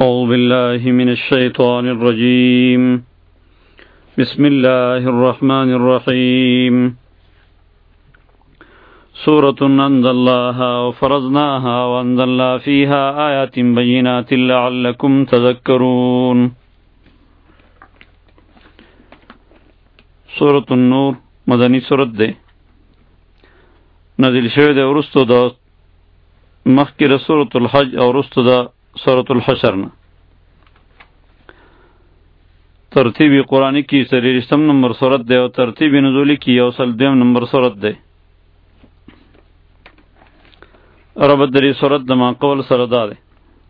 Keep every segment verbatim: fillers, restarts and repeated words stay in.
أعوذ بالله من الشيطان الرجيم. بسم الله الرحمن الرحيم. سورة أنزلناها وفرضناها وأنزلنا فيها آيات بينات لعلكم تذكرون. سورة النور مدنی سورت ده نازل شوه ده ورستو ده مخکره سورة الحج او ورستو ده سورة الحشر نه. ترتیبی قرآنی کی سلیرشتم نمبر سورت ده و ترتیبی نزولی کی یوصل دیم نمبر سورت ده. ربط دری سورت ده ما قول سرده ده.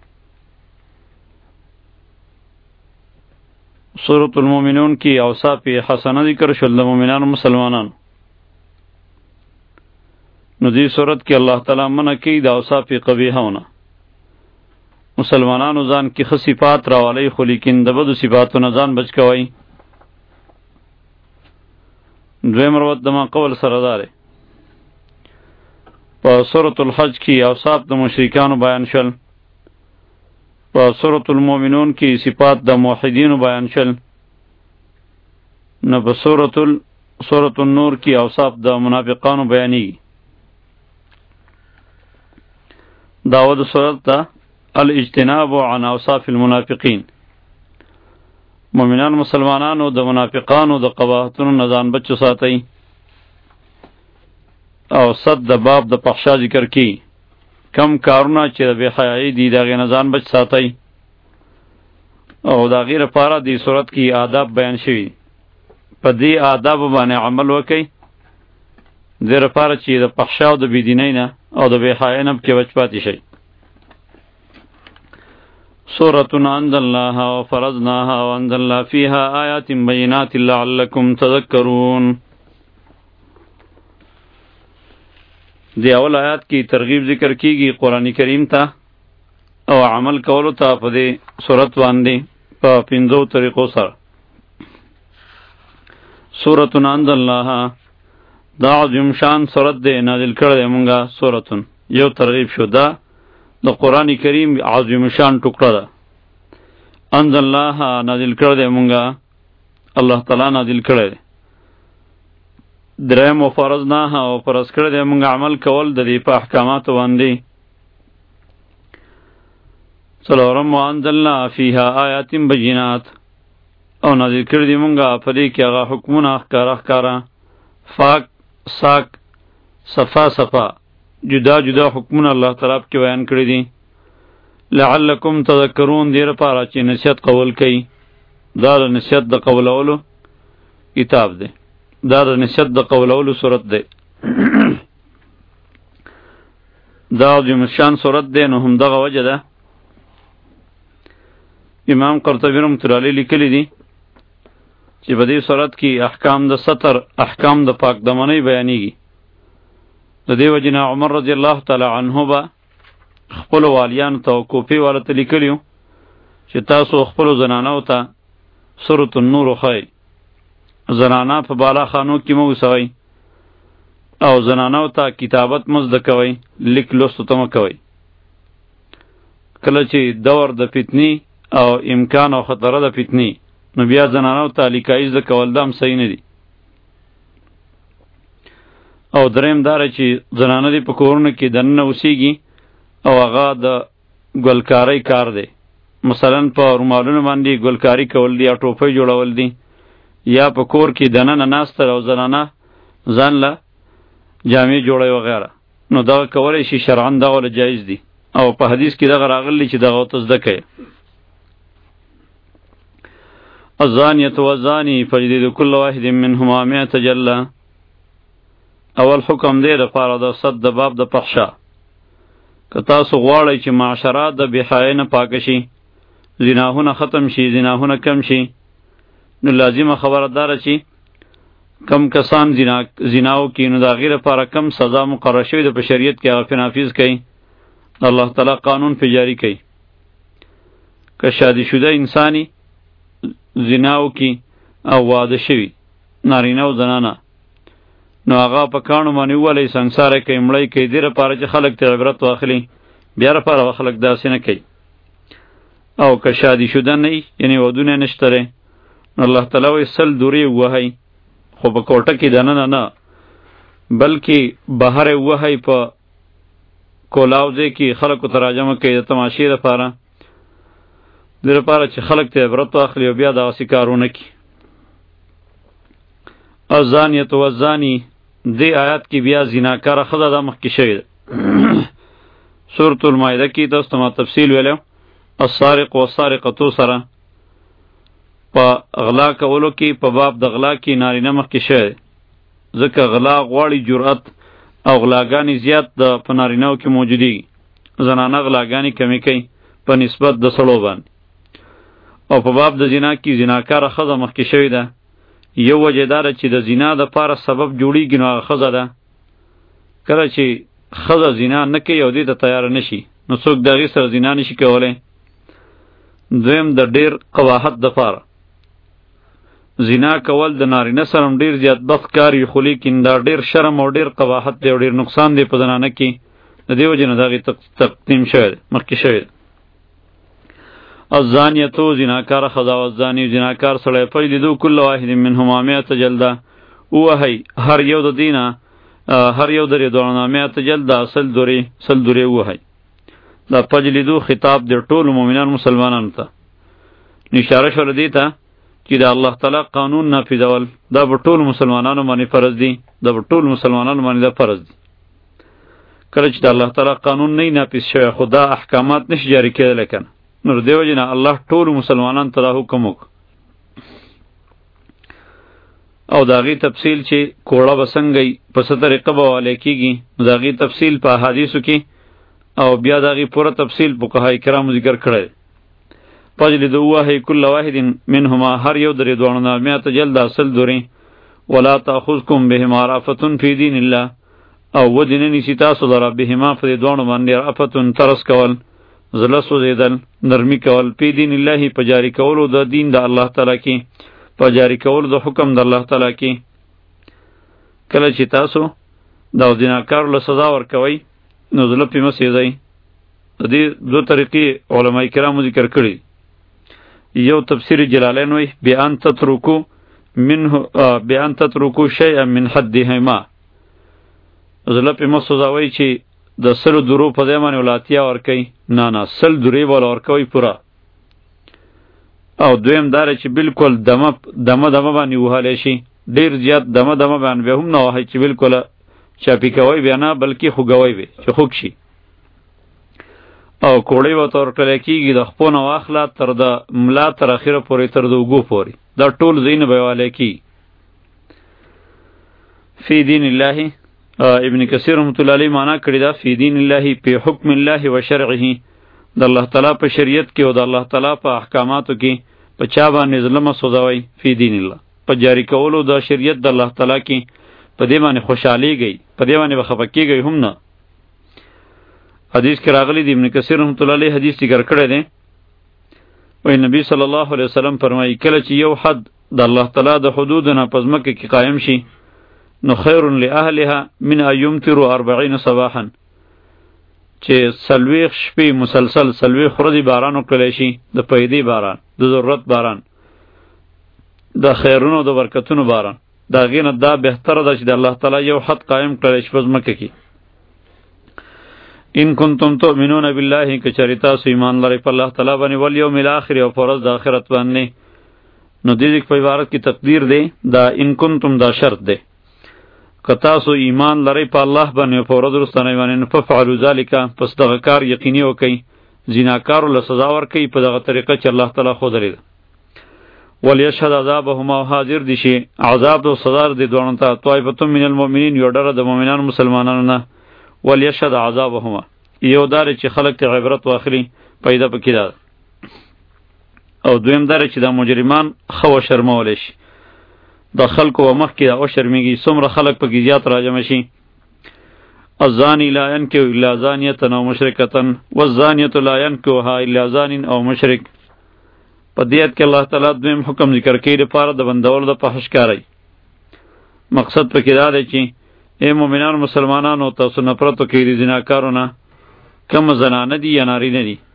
سورة المؤمنون کی اوصاف حسنه ذکر شل ده مومنان و مسلمانان. نو دی سورت کی اللہ تعالی منع کی دا اوصاف قبیحه ہونا. مسلمانانو ځان کې ښه صفات راولئ خو لیکن د بدو صفاتو نه ځان بچ کوئ. دویم روت د ما قول سره دا دی. په سورة الحج کې اوصاف د مشرکانو بیان شول. په سورة المؤمنون کې صفات د موحدینو بیان شول. نو په سورة ال... سورة النور کې اوصاف د منافقانو بیانېږي. داود سورت ته الاجتناب عن اوصاف المنافقین. مومنان مسلمانانو د منافقانو د قباحتونو نه ځان بچ ساتئ. او صد د باب د فحشا ذکر کی کم کارونه چې د بې حیایي دي د هغې نه ځان بچ ساتئ. او د هغې لپاره دې صورت کې آداب بیان شوي. په دې آدابو باندې عمل وکئ دې لپاره چې د فحشا او د بېدینۍ نه او د بې حیایۍ نه پکې بچ پاتې شئ. سورة أنزلناها وفرضناها وأنزلنا فيها آيات بينات لعلكم تذكرون. دی اول آیات کی ترغیب ذکر کیگی قرآن کریم تا او عمل کولو تا پا دی سورت واندی پا پنزو طریقو سر. سورة أنزلناها دا عظیم شان سورت دی نازل کرده منگا سورتون یو ترغیب شو. دا د قرآن کریم عظیم شان ټوکړه ده. انزلناها نازل کړی دی مونږه الله تعالی نازل کړی دی. دریم وفرضناها او فرض کړی دی مونږه عمل کول د دې په احکاماتو باندې. څلورم وانزلنا فیها آیات بینات او نازل کړی دی مونږه په دې کې هغه حکمونه ښکاره ښکاره فاک ساک صفا صفا جدا جدا حکمونه الله تعالی کې بیان کړی دي. لعلکم تذکرون دې لپاره چې نصیحت قول کوي. دا د نصیحت د قولولو کتاب دی. دا د نصیحت د قولولو صورت دی. دا عظیم شان صورت دی. نو هم دغه وجه ده امام قرطبی رحمة الله علیه لیکلی دي چې په دې صورت کې احکام د ستر احکام د پاک دمنۍ بیانېږي. د دې وجې نه عمر رضی الله تعالی عنه به خپلو والیانو ته او کوفې والو ته لیکلي چې تاسو خپلو زنانو ته سورة النور وښایئ. زنانه په بالا خانو کې مه اوسوئ او زنانو ته کتابت مه زده کوئ، لیک لوستو ته مه کوئ. کله چې دور د فتنې او امکان او خطره د فتنې نو بیا زنانو ته لیکایي زده کول دا هم صحیح نه دي. او دریم داره چې زنانه دی په کورونو کې دننه اوسیږي او هغه د ګلکارۍ کار دی. مثلا په رومالونو باندې ګلکاري کول دی یا ټوپۍ جوړول دی یا په کور کې دننه ناسته او زنانه ځان له جامې جوړوي وغیره. نو دغه کولی شي شرعاً دغه له جایز دی او په حدیث کې دغه راغلی چې دغه ورته زده کوي. الزانیة والزانی فاجلدوا کل واحد منهما مئة جلدة. اول حکم دی لپاره د صد د باب د فحشا. که تاسو غواړئ چې معاشره د بېحیایۍ نه پاکه شي، زناهونه ختم شي، زناهونه کم شي، نو لازمه خبره داره چې کم کسان زنا زناو کوي نو د هغې لپاره کم سزا مقرر شوې ده په شریعت کې هغه پرې نافظ کوي. الله تعالی قانون پرې جاري کوي. که شادي شده انسانی زناو کوي او واده شوي نارینه او زنانه نو هغه په کاڼو باندې وولی سنګساره کوي، مړی کوي. دې لپاره چې خلک ترې عبرت واخلي. بیا لپاره خلک داسې نه کوي. او که شادی شده نه یعنی ودونه نشته ری نو الله تعالی وی سل دوری وهی خو په کوټه کې دننه نه بلکې بهر وهی په کولاوځې کې خلکو تراجمه کوي د تماشې لپاره د لپاره چې خلک ته عبرت واخلي او بیا دغسې کارونه کړي. الزانیة والزانی دې آیات کې بیا زناکاره ښځه دا مخکې شوې ده. سورة المائده کې تاسو ته ما تفصیل ویلی السارق والسارقة سره په غلا کولو کې په باب د غلا کې نارینه مخکې شوی ځکه غلا غواړي جرأت او غلاګانې زیات د په نارینهو کې موجودېږي. زنانه غلاګانې کمې کوي په نسبت د سړو باندې. او په باب د زنا کې زناکاره ښځه مخکې شوې ده. یو وجه دا ده چې د زنا دپاره سبب جوړېږي نو هغه ښځه ده. کله چې ښځه زنا نه کوي او دې ته تیاره نه شي نو څوک د هغې سره زنا نه شي کولی. دویم د ډېر قباحت دپاره زنا کول د نارینه سره ډېر زیات بخت کار وي خو لیکن دا ډېر شرم او ډېر قباحت دی او ډېر نقصان دی په زنانه کې. د دې وجې نه د هغې تقدیم شوی دی مخکې شوی دی. الزانیتو زناکاره ښځه او الزاني زناکار سړی فجلدو کل واحد منهما مئة جلده ووهئ هر یو د دې نه هر یو د دې دواړو نه مئة جلده سل دورې سل دورې ووهئ. دا فجلدو خطاب د ټولو مؤمنانو مسلمانانو ته اشاره شوله دې ته چې د الله تعالی قانون نافذول دا په ټولو مسلمانانو باندې فرض دي. دا په ټولو مسلمانانو باندې دا فرض دي. کله چې د الله تعالی قانون نه نافذ شوی خو دا احکامات نشي جاری کېدلی که نه نو د دې وجې نه الله ټولو مسلمانانو ته دا حکم وکړ. او د هغې تفصیل چې کوړه به څنګه په څه طریقه به والی کېږي نو د هغې تفصیل په احادیثو کې او بیا د هغې پوره تفصیل فقهای کرامو ذکر کړی. فجلدو ووهئ کل واحد منهما هر یو د دې دواړو نه مئة جلده سل دورې ولا تأخذکم بهما رأفة فی دین الله او ودې نه نیسي تاسو لره بهما په دې دواړو باندې رأفة ترس کول زړه سوځېدل نرمي کول فی دین الله په جاري کولو د دین د الله تعالی کې په جاري کولو د حکم د الله تعالی کې. کله چې تاسو د زناکارو له سزا ورکوئ نو زړه پرې مه سېځئ. د دې دوه طریقې علما کرامو ذکر کړي. یو تفسیر جلالین وی بیان تترکو منه بیان تترکو شیئا من حدهما زړه پرې مه سوځوئ چې د سلو درو په ځای باندې ولاتیا ورکوئ. نه نه سل درې به ورکوئ پوره. او دویم دا چې بالکل دمه دمه دمه باندې وهلی شي ډېر زیات دمه دمه باندې بیا هم نه وهئ چې بالکل چاپي کوئ بیا نه بلکې خوږوئ به چې خوږ شي. او کوړۍ به ورته ورکړلی کېږي د خپو نه واخله تر د ملا تر اخره پورې تر د اوږو پورې دا ټول ځایونه به یې والی کېږي. فی دین الله ابن کثیر رحمت الله علیه معنا کړې ده فی دین الله فی حکم الله و شرعه د الله تعالی په شریعت کې او د الله تعالی په احکاماتو کې په چا باندې زړه مه سوځوئ. فی دین الله په جاري کولو د شریعت د الله تعالی کې په دې باندې خوشحالیږئ په دې باندې به خفه کېږئ هم نه. حدیث کې راغلی دی ابن کثیر رحمت الله علیه حدیث ذکر کړی دی وایي نبی صلی الله علیه وسلم فرمایي کله چې یو حد د الله تعالی د حدودو نه په ځمکه کې قایم شي نو خیر لاهلها من ان یمطروا اربعین صباحا چې څلوېښت شپې مسلسل څلوېښت ورځې باران وکړلی شي د پیدې باران د ضرورت باران د خیرونو د برکتونو باران د هغې نه دا بهتره ده چې د الله تعالی یو حد قایم کړلی شي په ځمکه کې. ان کنتم تؤمنون بالله که چېرې تاسو ایمان لرئ په الله تعالی باندې والیوم الاخر او په ورځ د آخرت باندې نو دې په عبارت کې تقدیر دی دا ان کنتم دا شرط دی. که تاسو ایمان لرئ په الله باندې او په ورځ وروستنۍ باندې نو ففعلوا ذلک پس دغه کار یقیني وکئ زیناکارو له سزا ورکئ په دغه طریقه چې الله تعالی ښودلې ده. ولیشهد عذابهما او حاضر دي شي عذاب او سزا دې دواړو ته طائفة من المؤمنین یو ډله د مؤمنانو مسلمانانو نه ولیشهد عذابهما یو دار چې خلق ته عبرت واخلي پیدا پکې ده او دویم دار چې د مجرمان خو شرمول شي د خلکو و مخ کې او شرمېږي څومره خلک پکې زیات راجمع شي. الزانی لا ینکح الا زانیة او مشرکة والزانیة لا ینکحها الا زان او مشرک. په دې آیت کې الله تعالی دویم حکم ذکر کوي لپاره د بندولو د فحش کاری. مقصد پکې دا دی چې ای مؤمنانو مسلمانانو تاسو نفرت وکړئ د زناکارو نه کوم زنانه دي یا نارینه دي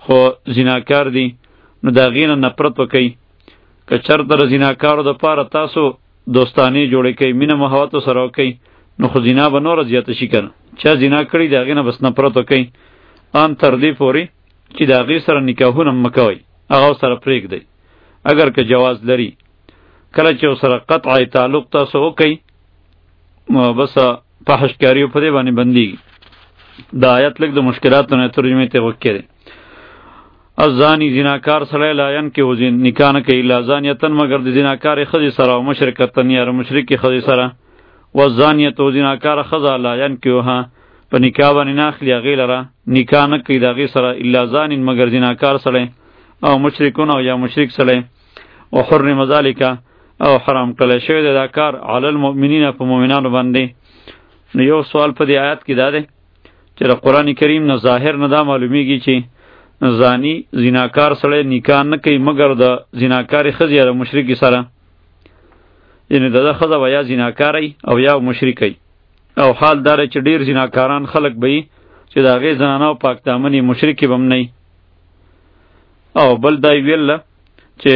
خو زناکار دي نو د هغې نه نفرت وکئ. که چېرته د زناکارو دپاره تاسو دوستانې جوړې کوئ، مینه محبت ورسره وکئ، نو خو زنا به نوره زیاته شي که نه. چا زنا کړي د هغې نه بس نفرت وکئ، ان تر دې پورې چې د هغې سره نکاحونه مه کوئ، هغه ورسره پرېږدئ اگر که جواز لري. کله چې ورسره قطعی تعلق تاسو وکئ بس فحشکاري په دې باندې بندېږي. دا آیت لږ د مشکلاتو نه ترجمې ته وکړی دی. الزانی زناکار سړی لا ینکحو نکاح نه کوي الا زانیتن مگر د زناکارې ښځې سره او مشرکتن یا مشرکې ښځې سره. والزانیتو زناکاره ښځه لا ینکحوها په نکاح باندې نه اخلي هغې لره، نکاح نه کوي د هغې سره الا زانین مگر زناکار سړی او مشرکون او یا مشرک سړی. وحرم ذلک او حرام کړی شوی دی دا کار علی المؤمنین په مؤمنانو باندې. نو یو سوال په دې آیات کې دا دی چې د قرآن کریم نه ظاهر نه دا معلومیږي چې زانی زناکار سړی نکاح نه کوي مگر د زناکارې ښځې یا د مشرکې سره، یعنې د ده ښځه به یا زناکاری او یا مشرکۍ. او حال دا دی چې ډېر زناکاران خلک به وي چې د هغې زنانه او پاک دامنې مشرکې به هم نه وي. او بل دا یې ویله چې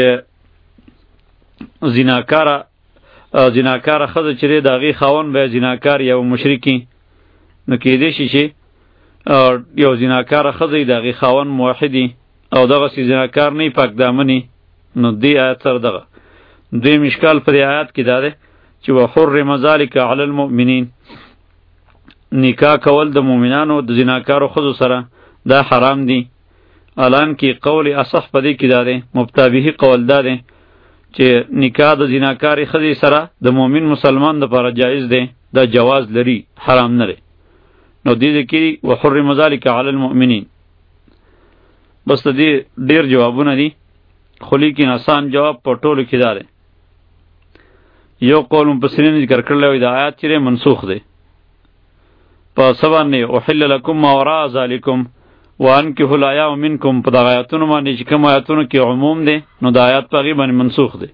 زناکاره زناکاره ښځه چې دی د هغې خاوند به زناکار یا مشرکي، نو کېدی شي چې یو زناکاره ښځه د هغې خاوند موحدي او دغسې زناکار نه پاک دامنې. نو دې آیت سره دغه دویم اشکال په دې آیات کې دا دی چې وحرم ذلک علی المؤمنین، نکاح کول د مؤمنانو د زناکارو ښځو سره دا حرام دی. الان کې قول اصح په دې کې دا دی، مبتابه قول دا دی چې نکاح د زناکارې ښځې سره د مؤمن مسلمان دپاره جایز دی، دا جواز لري، حرام نه دی. نو دې ځای کې وحرم ذلک علی المؤمنین. بس د دې ډېر جوابونه دي، خو لیکن آسان جواب په ټولو کې دا دی. یو قول مفسرین ذکر کړلی وی د آیات چې منسوخ دی په څه باندې احل لکم ما وراء ذلکم وانکحوا الایام منکم، په دغه آیاتونو باندې چې کوم آیاتونو کې عموم دی نو د آیات په هغې باندې منسوخ دی.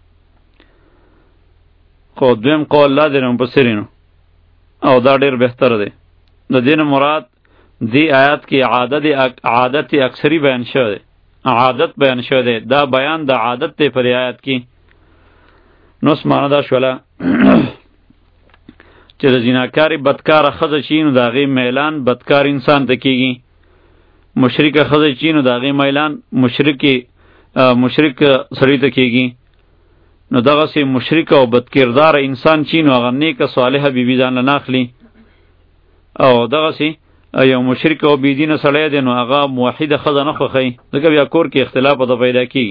خو دویم قول لا دی مفسرینو او دا ډېر بهتر دی. د دې نه مراد دې آیات کې عادت عادت اکثری بیان شوی دی، عادت بیان شوی دی، دا بیان د عادت دی په دې آیات کې. نو سمانه دا شوله چې د زناکارې بدکاره ښځه چې نو د هغې میلان بدکار انسان ته کېږي، مشرکه ښځه چې نو د هغې میلان مشرکې مشرک سړي ته کېږي. نو دغسې مشرک او بدکرداره انسان چې نو هغه نیکه صالحه بیبي ځان له نه اخلي، او دغسې یو مشرک او بېدینه سړی دی نو هغه موحده ښځه نه خوښوي، ځکه بیا کور کې اختلاف ورته پیدا کېږي.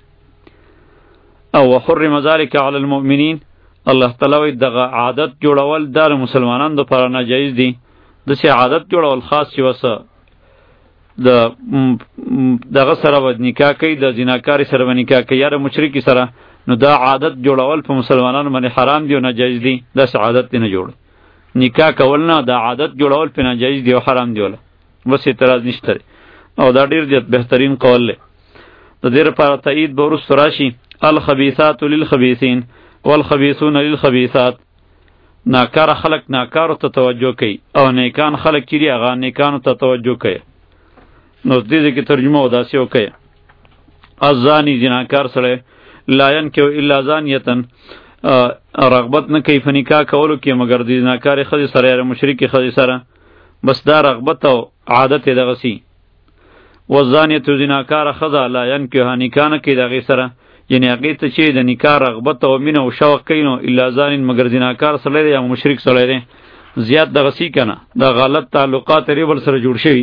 او وحرم ذلک علی المؤمنین، الله تعالی وایي دغه عادت جوړول دا د مسلمانانو دپاره ناجایز دي. داسې عادت جوړول خاص چې وسه د دغه سره به نکاح کوي، د زناکارې سره به نکاح کوي یا د مشرکې سره، نو دا عادت جوړول په مسلمانانو باندې حرام دی او ناجایز دی. داسې عادت دی نه جوړ نکاح کول نه، دا عادت جوړول په ناجایز دی او حرام دی وله، بس اعتراض نشته دی. او دا ډېر بهترین قول دی. د دې لپاره تایید به وروسته راشي الخبیثات للخبیثین والخبیثون للخبیثات. ناکاره خلق ناکارو ته توجه کوي او نیکان خلق چې دي هغه نیکانو ته توجه کوي. نو دې ځای کې ترجمه او داسې وکړئ الزانی زناکار سړی لا ینکحو الا زانیتن، رغبت نه کوي په نکاح کولو کې مگر د زناکارې ښځې سره یا مشرکې ښځې سره، بس دا رغبت او عادت یې دغسې. والزانیة زناکاره ښځه لا ینکحوها نکاح نه کوي د هغې سره، یعنې هغې ته چې د نکاح رغبت او مینه او شوق کوي نو الا زانین مگر زناکار سړی دی یا مشرک سړی دی. زیات دغسې که نه دا غلط تعلقات یې بل سره جوړ شوي.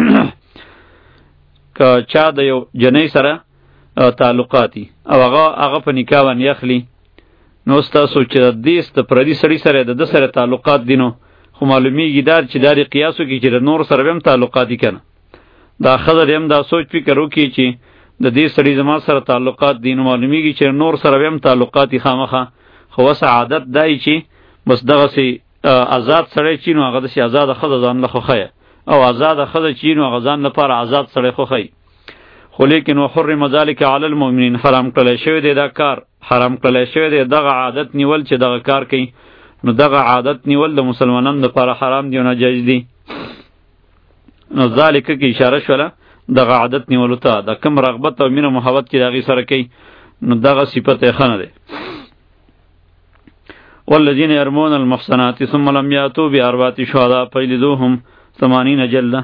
که چا د یو جنۍ سره تعلقاتی او هغه هغه په نکاح باندې اخلي، نو ستاسو چې د دې د پردي سړي سره د ده سره تعلقات دي نو خو معلومیږي دا چې دا د قیاسو کې چې د نور سره به هم تعلقات دي که نه، دا ښځه دې هم دا سوچ فکر وکړي چې د دې سړي زما سره تعلقات دي، نو معلومیږي چې نور سره به هم تعلقات دي خامخا. خو اوس عادت دا یي چې بس دغسې آزاد سړی چې نو هغه داسې ازاده ښځه ځان له خوښیه، او آزاده ښځه چې نو هغه ځان لپاره آزاد سړی خوښوي. خو لیکن وحرم ذلک علی المؤمنین، حرام کړلی شوی دی دا کار، حرام کړلی شوی دی دغه عادت نیول چې دغه کار کوي، نو دغه عادت نیول د مسلمانانو لپاره حرام دی او ناجایز دی. نو ذالک کې اشاره شوله دغه عادت نیولو ته د کم رغبت او مینه محبت چې د هغې سره کوي نو دغه صفت یې ښه نه دی. والذین یرمون المحصنات ثم لم یاتوا باربعة شهداء فجلدوهم ثمانین جلدة.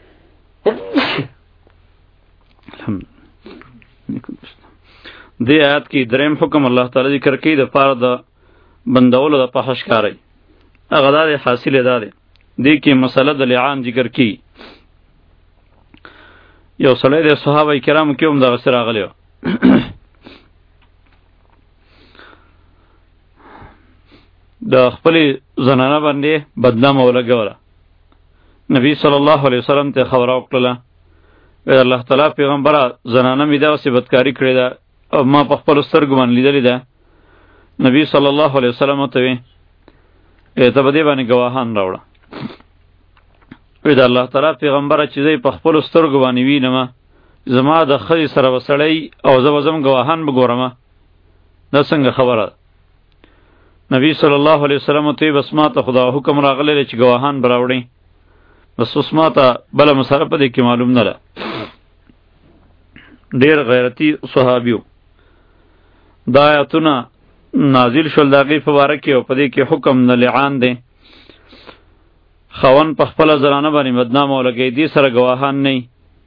دې آیات کې دریم حکم الله تعالی ذکر کوي د پاره د بندولو د فحش کاری. هغه دا دی حاصل دا دی دې کې مسله د لعان ذکر کی. یو سړی د صحابه کرامو کې هم دغه سره راغلی و. د خپلې زنانه باندې بدنامه ولګوله. نبی صلی الله علیه وسلم ته خبره وکړله وی الله تعالی پیغمبره زنانه مې دغسې بدکاري کړې ده او ما په خپلو سترګو باندې لیدلې ده. نبی صلی الله علیه وسلم ورته وی ته په دې باندې ګواهان راوړه. وی د الله تعالی پیغمبره چې زه په خپلو سترګو باندې وینم زما د ښځې سره به سړی او زه به ځم ګواهان به ګورم، دا څنګه خبره ده؟ نبی صلی الله علیه وسلم ته بس ما ته خدا حکم راغلی دی چې ګواهان به راوړئ، بس اوس ما ته بله مسله په دې کې معلوم نه ده. ډېر غیرتي صحابي و. دا آیتونه نازل شول د هغې په باره کې او په دې کې حکم د لعان دی. خاوند په خپله زنانه باندې بدنامه ولګوي، دې سره ګواهان نه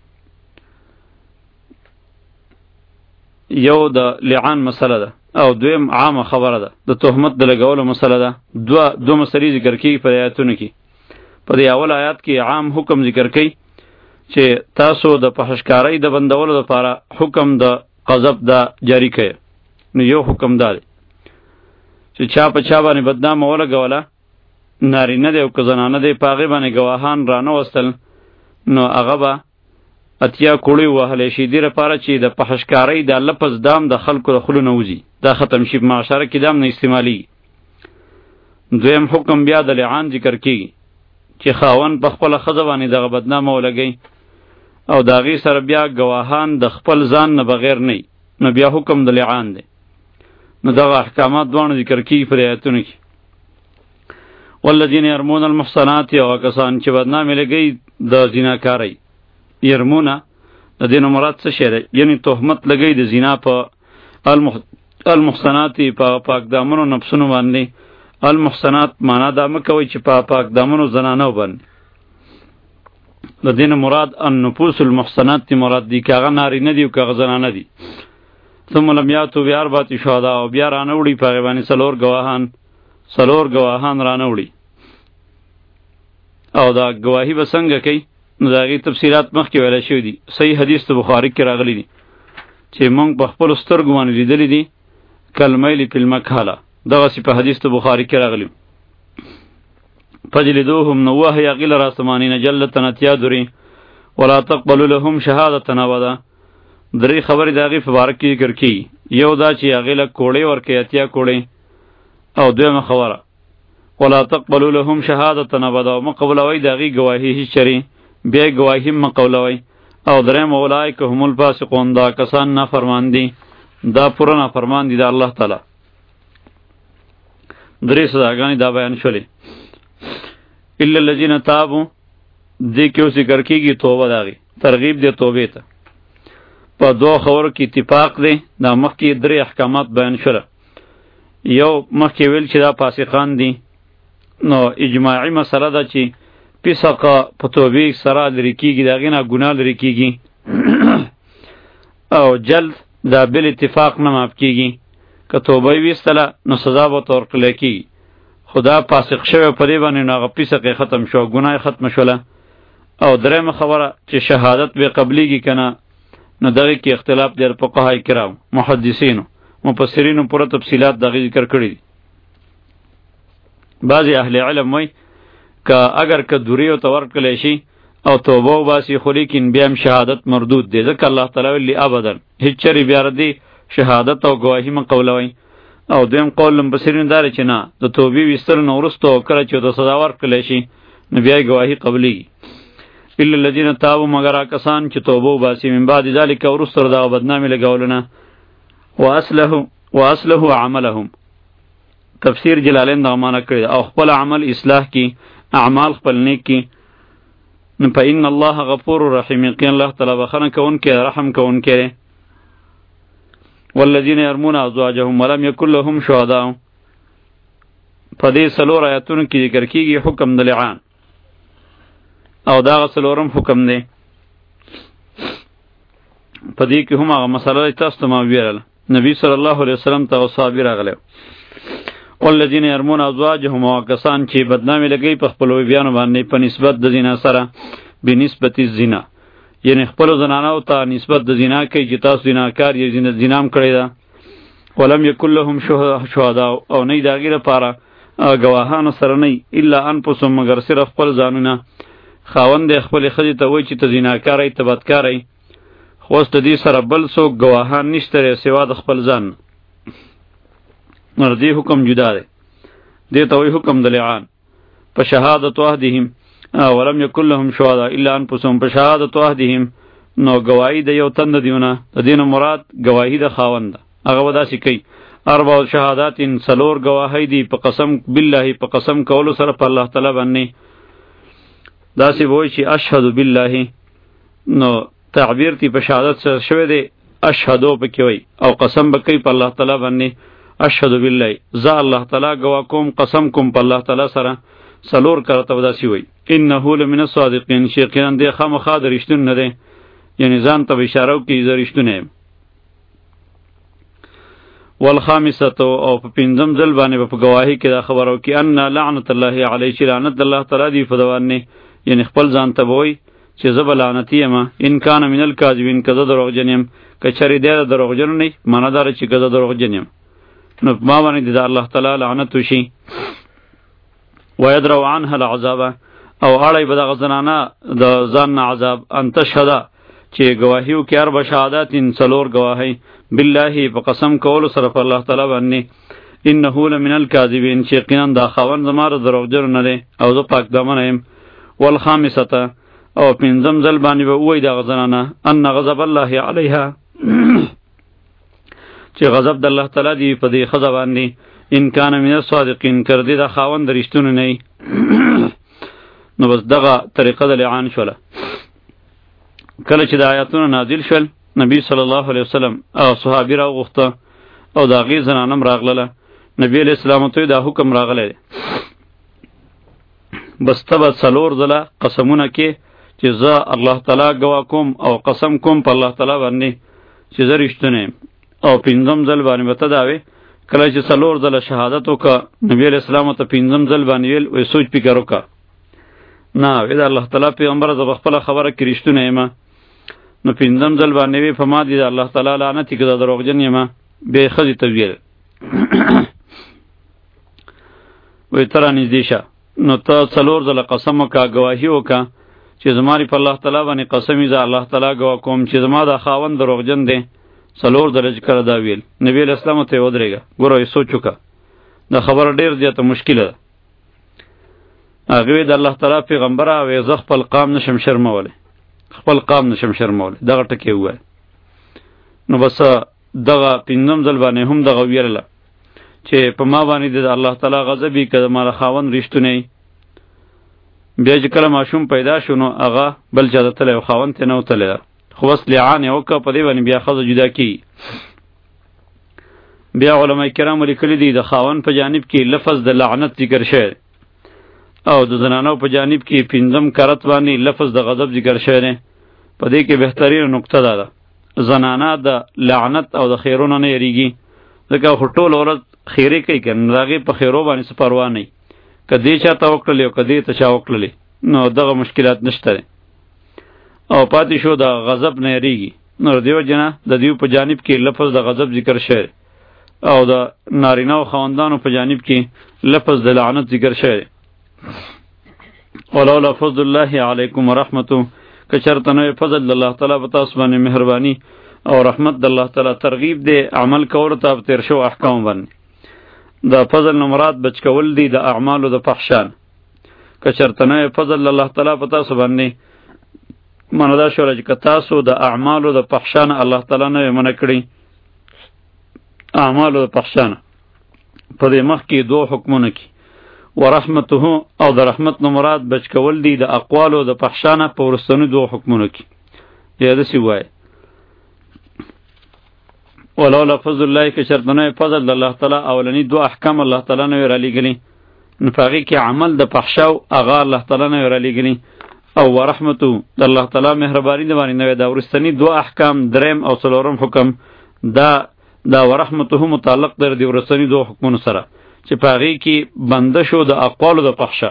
یو د لعان مسله ده او دویم عامه خبره ده د تهمت د لګولو مسله ده. دوه دو مسلې ذکر کیږي په آیاتونو کې. په دې اول آیات کې عام حکم ذکر کوي چې تاسو د فحشکارۍ د بندولو لپاره حکم د قذف دا جاری کړئ. نو یو حکم دا دی چې چا په چا باندې بدنامه ولګوله، نارینه دی او که زنانه دی، په هغې باندې ګواهان رانه وستل، نو هغه به اتیا کوړی وهلی شي دې لپاره چې د فحشکارۍ دا لفظ دام د خلکو د خولو نه وځي، دا ختم شي، په معاشره کې دام نه استعمالېږي. دویم حکم بیا د لعان ذکر کېږي چې خاوند په خپله ښځه باندې دغه بدنامه ولګوي او د هغې سره بیا ګواهان د خپل ځان نه بغیر نه نو بیا حکم د لعان دی. نو دغه احکامات دواړه ذکر کېږي په آیاتونو کې. والذین یرمون المحصنات، هغه کسان چې بدنامې لګوي د زناکارۍ. یرمونه د دې نه مراد څه شی دی؟ یعنې تهمت لګوي د زنا په المحصنات په پاک دامنو نفسونو باندې. المحصنات معنا دا مه کوئ چې په پاک دامنو زنانو باندې. د دې نه مراد النفوس المحصنات تی مراد دي، که هغه نارینه دي او که هغه زنانه دي. ثم لم یاتوا باربعة شهداء، او بیا رانه وړي په هغې باندې څلور ګواهان څلور ګواهان رانه وړي. او دا ګواهي به څنګه کوي؟ نو د هغې تفصیلات مخکې ویلی شوي دي. صحیح حدیث د بخاري کې راغلی دي چې موږ په خپلو سترګو باندې لیدلی دي کالمیل فی المکحله، دغسې په حدیث د بخاري کې راغلی. فجلدوهم، نو وهی هغې لره ثمانین جلدة اتیا درې، ولا تقبلوا لهم شهادة ابدا. درې خبرې د هغې په باره کې ذکر کېږي. یو دا چې هغې له کوړې ورکوي، اتیا کوړې. او دویمه خبره ولا تقبلوا لهم شهادة ابدا، مه قبلوئ د هغې ګواهي هېڅ چرې، بیا یې ګواهي مه قبلوئ. او درېیم اولئک هم الفاسقون، دا کسان نافرمان دي، دا پوره نافرمان دي د الله تعالی. درې سزاګانې دا بیان شولې. الا الذین تابوا، دې کې اوس ذکر کېږي توبه د هغې، ترغیب دی توبې ته. په دوه خبرو کې اتفاق دی. دا مخکې درې احکامات بیان شوله. یو مخکې ویل چې دا فاسقان دي، نو اجماعي مسله ده چې فسق په توبې سره لرې کېږي، د هغې نه ګناه لرې کېږي. او جلد دا بل اتفاق نه معاف کېږي. که توبه یې ویستله نو سزا به ورته ورکړلی کېږي. خو دا فاسق شوی په دې باندې نو هغه فسق یې ختم شو، ګناه یې ختمه شوله. او درېیمه خبره چې شهادت به قبلیږي که نه، نو دغې کې اختلاف دی د فقهای کرام، محدثینو، مفسرینو پوره تفصیلات د هغې ذکر کړي دي. بعضې اهل علم وایي که اگر که دوری ورته ورکړلی شي او توبه وباسي، خو لیکن بیا هم شهادت مردود دی، ځکه الله تعالی ویلي ابدا هېڅ چرې بیا ردې شهادت او ګواهي مه قبلوئ. او دویم قول مفسرینو دا دی چې نه، د توبې ویستلو نه وروسته کله چې ورته سزا ورکړلی شي نو بیا یې ګواهي قبلیږي. الا الذین تابوا، مگر هغه کسان چې توبه وباسي من بعد ذلک، وروسته د دغه بدنامې لګولو نه. واصلحوا واصلحوا عملهم، تفسیر جلالین دغه معنی کړی او خپل عمل اصلاح کی، اعمال خپل نیک کی. نو فإن الله غفور رحیم، یقین الله تعالی بخنه کوونکی رحم کوونکی. والذین یرمون ازواجهم ولم یکن لهم شهداء، په دې څلور آیاتونو کې ذکر کیږي حکم د لعان، او دا څلورم حکم دی. په دې کې هم هغه مسله تاسو ته ما ویل، نبی صلی الله علیه وسلم ته صحابي راغله، والذین یرمون ازواجهم، وکسان چې بدنامي لګي په خپل بیان باندې په نسبت د زنا سره، بنسبت الزنا، یعنی خپل زنانو ته نسبت د زنا کوي چې تاسو زناکار یې، زنا زنام کړی دا. ولم یکن لهم شهداء، او نه دا غیره لپاره گواهان سره نه، الا انفسهم، مگر صرف خپل ځانونه. خاوند خپل خځې ته وایي چې ته زناکارې، ته بدکارې، خو اوس د دې سره بل څوک گواهان نشته سوا د خپل ځان. نو دې حکم جدا دی، دې ته وایي حکم د لعان. په شهادت عهدهم ولم یکن لهم شهداء الا انفسهم، په شهادت عهدهم نو گواهی د یو تن دیونه، د دین مراد گواهی د خاوند ده. هغه ودا سی کوي اربع شهادات، سلور گواهی دی په قسم بالله، په قسم کولو سره په الله تعالی باندې. دا سی وایي چې اشهد بالله، نو تعبیر تی په شهادت سره شوی دی، اشهدو پکې وای، او قسم بکې په الله تعالی باندې. اشهد بالله، ذا الله تعالی گوا کوم، قسم کوم په الله تعالی سره. سلور کرته ودا سی وای انه لمن الصادقین، شیقیان دی خامخا د رښتون نه دی، یعنی ځان ته اشاره کوي زه رښتونه یم. والخامسه، او په پنځم ځل باندې په گواهی کې دا خبرو کې ان لعنت الله علیه، چې لعنت الله تعالی دی په دوانه، یعنی خپل ځان ته وای چې زه بلعنتی یم. ان کان من الکاذبین، کذا دروغجن یم، کچری دی دروغجن نه، معنا دار چې کذا دروغجن یم، نو ما باندې د الله تعالی لعنت وشي. ويدروا عنها العذاب، او اړای به د غزنانه د ځان عذاب. ان تشهد، چې گواهیو کې اربع شهادات، سلور گواهی بالله، په قسم کولو سره په الله تعالی باندې. انه لمن الکاذبین، چې یقینا دا خاوند زماره دروغجن نه دی او زه پاک دامن یم. والخامسه، او پنځم ځل باندې به وای د غزنانه ان غضب الله علیها، چې غضب د الله تعالی دی په دې خزه باندې. ان کان من الصادقین، کردی دا خاوند رښتونه نه. نو بس دغه طریقه د لعان شوله. کله چې د آیاتونه نازل شول، نبی صلی الله علیه وسلم او صحابي راغوښته، او د هغې زنانم راغله. نبی علیه السلام ته دا حکم راغلی، بس ته به څلور ځله قسمونه کې چې زه الله تعالی ګوا کوم او قسم کوم په الله تعالی باندې چې زه رښتونه یم، او پنځم ځل باندې به ته دا وې. کله چې څلور ځله شهادت وکړه، نبی علیه السلام ته پنځم ځل باندې ویل وایي سوچ فکر وکړه، نه وی د الله تعالی پیغمبر زه خپله خبره کې رښتونه یم. نو پنځم ځل باندې وی په ما دي د الله تعالی لعنت کې د دروغجن یم. بیا یې ښځې ته ویل وایي ته رانږدې شه، نو ته څلور ځله قسم وکړه، ګواهي وکړه چې زما په الله تعالی باندې قسم یې زه الله تعالی ګوا کوم چې زما دا خاوند دروغجن دی. څلور ځله چې کله دا ویل، نبی علیه السلام ته یې ودرېږه، ګوره یې سوچ وکړه، دا خبره ډېر زیاته مشکله ده. هغې وی د الله تعالی پیغمبره، وی زه خپل قام نشم شرمولی، خپل قام نشم شرمولی، دغه ټکې ووایه. نو بس دغه پنځم ځل باندې هم دغه ویلله چې په ما باندې د الله تعالی غضب وي که زما د خاوند رښتونه وي. بیا چې کله ماشوم پیدا شو، نو هغه بل چا ته تللی و، خاوند ته نه و تللی ده، خو بس لعان یې وکړه، په دې باندې بیا ښځه جدا کېږي. بیا علما کرامو لیکلي دي د خاوند په جانب کې لفظ د لعنت ذکر شوی، او د زنانو په جانب کې پنځم کرت باندې لفظ د غضب ذکر شوی دی. په دې کې بهترین نقطه دا ده، زنانه د لعنت او د خیرونو نه یریږي، ځکه خو ټول ورځ خیرې کوي که نه، د هغې په خیرو باندې څه پروا نه وي، که دې چا ته وکړلې او که دې ته چا وکړلې، نو دغه مشکلات نشته دی. او پاتې شو د غضب نه یریږي، نو د دې وجې نه د دوی په جانب کې لفظ د غضب ذکر شوی، او د نارینه او خاوندانو په جانب کې لفظ د لعنت ذکر شوی. ولولا فضل الله علیکم ورحمته، که چېرته نه وی فضل د الله تعالی په تاسو باندې مهرباني او رحمت د الله تعالی، ترغیب دی عمل کولو ته په تېر شوو احکامو باندې. د فضل نه مراد بچ کول دی د اعمالو د فحشان. که چېرته نه وی فضل د الله تعالی په تاسو باندې، معنی دا شوله چې که تاسو د اعمالو د فحشان الله تعالی نه وی منع کړي، اعمالو د فحشان په دې مخ کې دوه حکمونه کې، ورحمته او د رحمت نه مراد بچ کول دی د اقوالو د فحشانه په ورستنو دوه حکمونو کې. یا داسې وایي ولولا فضل الله که شرطنه فضل د الله تعالی اولنی دو احکام الله تعالی نه را لېږلي نو په هغې کې عمل د فحشاو هغه الله تعالی نه را لېږلي او ورحمته د الله تعالی مهرباني د باندې نه دا ورستنی دو احکام دریم او څلورم حکم دا دا ورحمته متعلق در دی ورستنی دو حکمونو سره چې په هغې کې بنده شو د اقوالو د فحشا.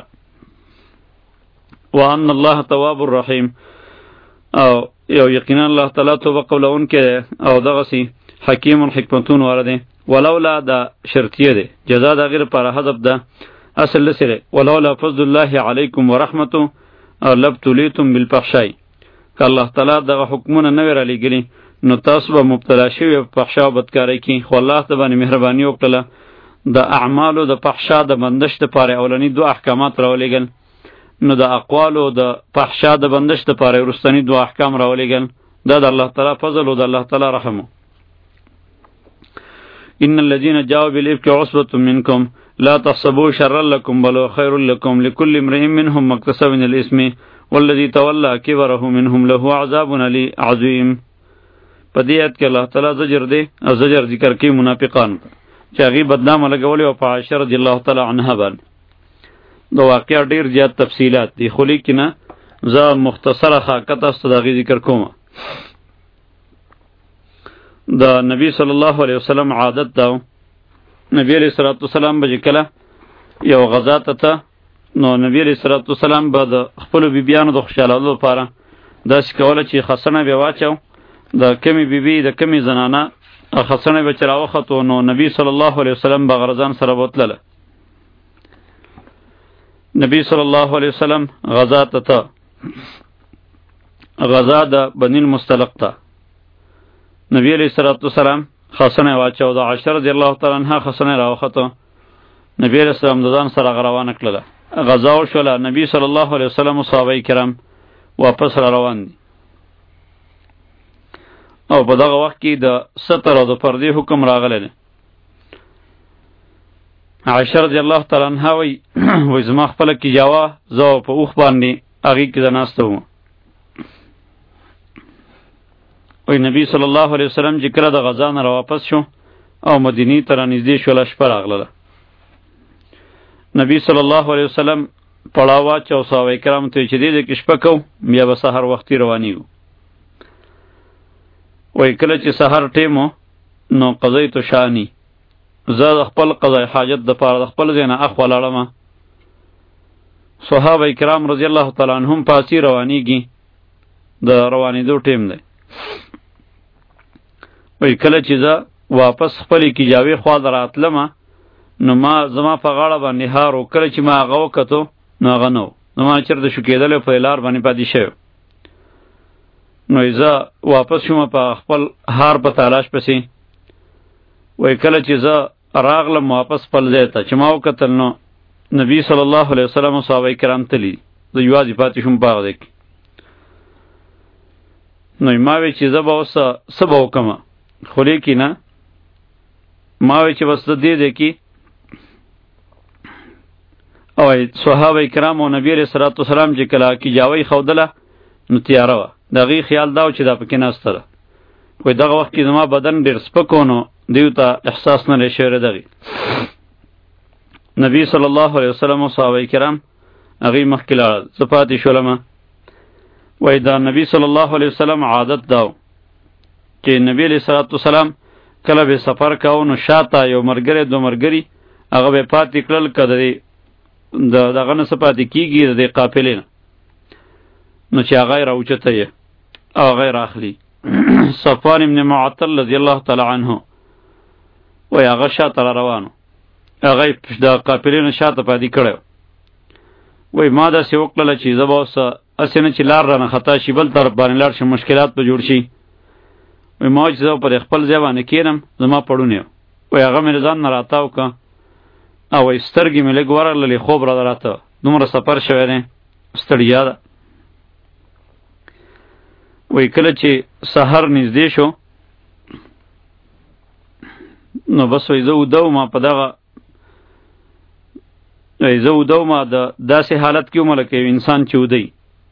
وان الله تواب الرحیم او یو یقینا الله تعالی توبه قبلونکی دی او دغسې حکیم حکمتون والا دی. ولولا دا شرطیه دی جزا د هغې لپاره حذف ده اصل داسې دی ولولا فضل الله علیکم ورحمته او لابتلیتم بالفحشاء که الله تعالی دغه حکمونه نه وی رالیږلي نو تاسو به مبتلا شوي په فحشا او بدکارۍ کې خو الله د باندې مهرباني وکړله د اعمالو د فحشا د بندش دپاره اولني دو احکامات راولېږل نو د اقوالو د فحشا د بندش دپاره وروستني دو احکام راولېږل. دا د الله تعالی فضل او د الله تعالی رحم. ان الذين جاءوا بالإفك عصبة منكم لا تحسبوا شرا لكم بل هو خير لكم لكل امرئ منهم ما اكتسب من الإثم والذي تولى كبره منهم له عذاب عظيم. په دې آیت کې الله تعالی زجر دی او زجر ذکر کوي منافقان چې هغې بدنامه لګولې وه په عایشه رضی الله تعالی عنها باندې. د واقعه ډېر زیات تفصیلات دي خو لیکن نه زه مختصره خاکه تاسو ته د هغې ذکر کوم. د نبی صلی الله علیه وسلم عادت دا نبی علیه الصلاة والسلام به چې کله یو غزا ته ته نو نبی علیه الصلاة والسلام به د خپلو بیبیانو د خوشحالولو لپاره داسې کوله چې خسنه به واچو د کمی بیبي د کمی زنانه خسنه به چې راوختو نو نبی صلی الله علیه وسلم به غرضان سره بوتلله. نبی صلی الله علیه وسلم غزا ته ته غزا د بنی المستلق ته نبی علیه الصلاة والسلام خسنه واچو د عایشه رضی الله تعالی عنها خسنه راوختو نبی علیه السلام د ځان سره روانه کړله. غزا وشوله نبی صلی الله علیه وسلم او صحابه کرام واپس را روان دي او په دغه وخت کې د ستر او د پردې حکم راغلی دی. عایشه رضی الله تعالی عنها وایي وایي زما خپله کیجاوه زه په اوښ باندې هغې کې زه ناسته وم. وایي نبی صلی الله علیه وسلم چې کله د غزا نه راواپس شو او مدینې ته رانږدې شوله شپه راغلله. نبی صلی الله علیه وسلم پړاو واچو صحابه کرامو ته چې دې ځای کې شپه کوو بیا به سهار وختي روانېږو. وای کله چې سحر ټیمو نو قضیت شانی زه د خپل قضای حاجت د پاره د خپل ځای نه اخوا لاړمه. صحابه کرام رضی الله تعالی عنهم پاسې روانېږي د روانېدو ټیم دی. وای کله چې زه واپس خپلې کیجاوې خوا ته راتلمه نو ما زما په غاړه باندې هار و کله چې ما هغه وکتو نو هغه نه و نو ما چېرته شو کېدلی په لار باندې پاتې شوی. نو زه واپس شوم په خپل هار په تلاش پسې. وای کله چې زه راغلم واپس خپل ځای ته چې ما وکتل نو نبی صلی الله علیه وسلم او صحابه کرام تلي زه یوازې پاتې شوم په هغه ځای کې. نو ما وی چې زه به اوس څه به وکړمه خو لیکن نه ما وی چې بس د دې ځای کې او صحابه کرام او نبی علیه الصلاة والسلام چې کله کیجاوی ښودله نو تیاره وه د هغې خیال دا و چې دا پکې ناسته ده خو دغه وخت کې زما بدن ډېر سپک و نو دیو ته احساس نه دی شوی دغې. نبی صلی الله علیه وسلم او صحابه کرام هغې مخکې لاړل زه پاتې شولمه. وایي دا نبی صلی الله علیه وسلم عادت دا و چې نبی علیه صلات وسلام کله به سفر کاو نو شاته یو ملګری دو ملګري هغه به پاتې کړل که د دغه نه څه پاتې کېږي د دې قافلې نه نو چې هغه یې راوچته یې او هغه یې راخلي. صفوان ابن معطل رضی الله تعالی عنه وایي هغه شاته را روانو هغه یې د قافلې نه شاته پاتې کړی. وایي ما داسې وکړله چې زه به اوس هسې نه چې لار رانه خطا شي بل طرف باندې لاړ شم مشکلات به جوړ شي. وایي ما چې زه پر خپل ځای باندې کښېنم زما پړون یم. وایي هغه مې له ځان نه راتاو که او وایي سترګې مې لږ ورغللې خوب را راته دومره سفر شوی دی ستړیا ده. وایي کله چې سحر نږدې شو نو بس وایي زه اوده وم په دغه وای زه ودو ما د داسې حالت کې ومه لکه یو انسان چې ودی.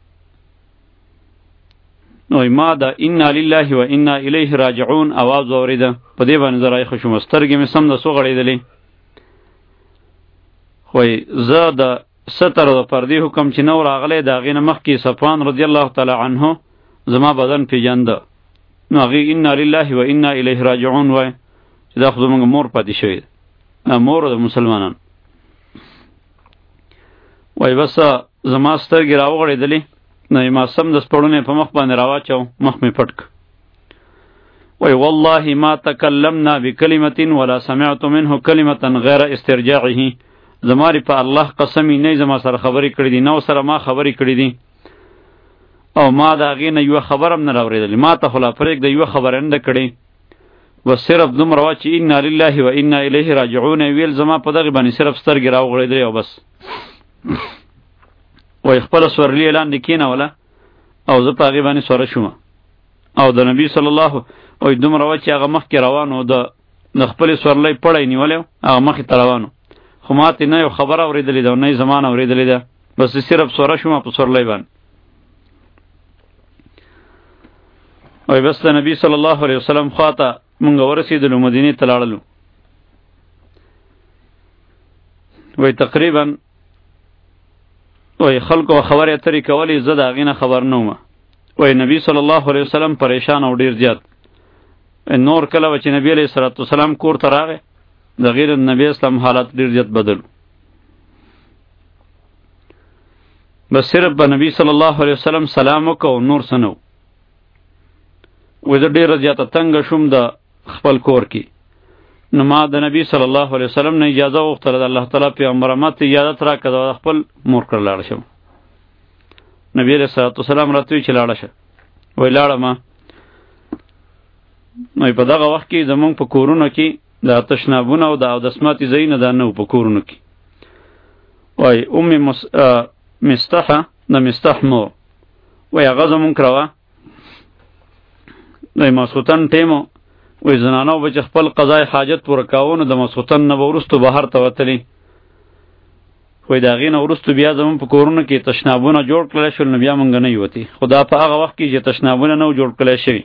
وای ما د انا لله و انا الیه راجعون اواز واورېده، په دې باندې زه رایښه شوم، سترګې مې سم د سو غړېدلې. وای زه د ستر د پردې حکم چې نو راغلی د هغې نه مخکې صفوان رضی الله تعالی عنه زما بدن پیژنده، نو هغې انا لله و انا الیه راجعون وای چې دا خو زموږ مور پاتې شوې ده، مور د مسلمانانو. وای بس زما سترګې راوغړېدلې، نو ما سم د سپړونې په مخ باندې راواچو، مخ مې پټ کړ. وای والله ما تکلمنا بکلمة ولا سمعت منه کلمة غیر استرجاعه، زماری په الله قسمی نه زما سره خبرې کړې دي، نو سره ما خبرې کړې دي، او ما د هغې نه یوه خبره هم نه راورېدلې، ما ته خو لا پرېږده یوه خبره نه ده کړې، بس صرف دومره وه چې انا لله و انا الیه راجعون ویل، زما په دغې باندې صرف سترګې راوغړېدلې او بس. وای خپله سورلي لاندې کېنوله او زه په هغې باندې سوره شوم، او د نبي صلی الله وای دومره وه چې هغه مخکې روان و، د خپلې سورلۍ پړی نیولی و، هغه مخې ته روان و، خو ماتې نه یو خبره اورېدلې ده او نه یې زما نه اورېدلې ده، بس صرف سوره شوم په سورلۍ باندې. وای بس د نبي صلی الله علیه وسلم خوا ته مونږ ورسېدلو، مدینې ته لاړلو. وای تقریبا وای خلکو خبرې اترې کولې، زه د هغې نه خبر نه وم. وای نبی صلی الله علیه وسلم پریشان او ډېر زیات. نور کله و چې نبی علیه صلات وسلام کور ته راغی، د غیر نبی اسلام حالات ډېر زیات بدل، بس صرف به نبی صلی الله علیه وسلم سلام وکړو، نور څه نه و. وای زه ډېره زیاته تنګه شوم د خپل کور کې، نو ما د نبی صلی الله علیه وسلم نه اجازه وغوښتله، د الله تعالی پیغمبره ما ته اجازت راکړه د خپل مور کره لاړه شم. نبی علیه صلات وسلام راته وایي چې لاړه شه. وای لاړم. نو په دغه وخت کې زمونږ په کورونو کې د تشنابونه او د اودسماتي ځایونه دا نه وو په کورونو کې. وای ام مستحه د مستح مور، وای هغه زمونږ کره وه. د ماسخوتن ټیمو وای زنانو به چې خپل قضای حاجت پوره کاوه، نو د ماسخوتن نه به وروستو بهر ته وتلې. وای د هغې نه وروستو بیا زمونږ په کورونو کې تشنابونه جوړ کړلی شول، نو بیا مونږ نه یوتې، خو دا په هغه وخت کې چې تشنابونه نه و جوړ کړلی شوي.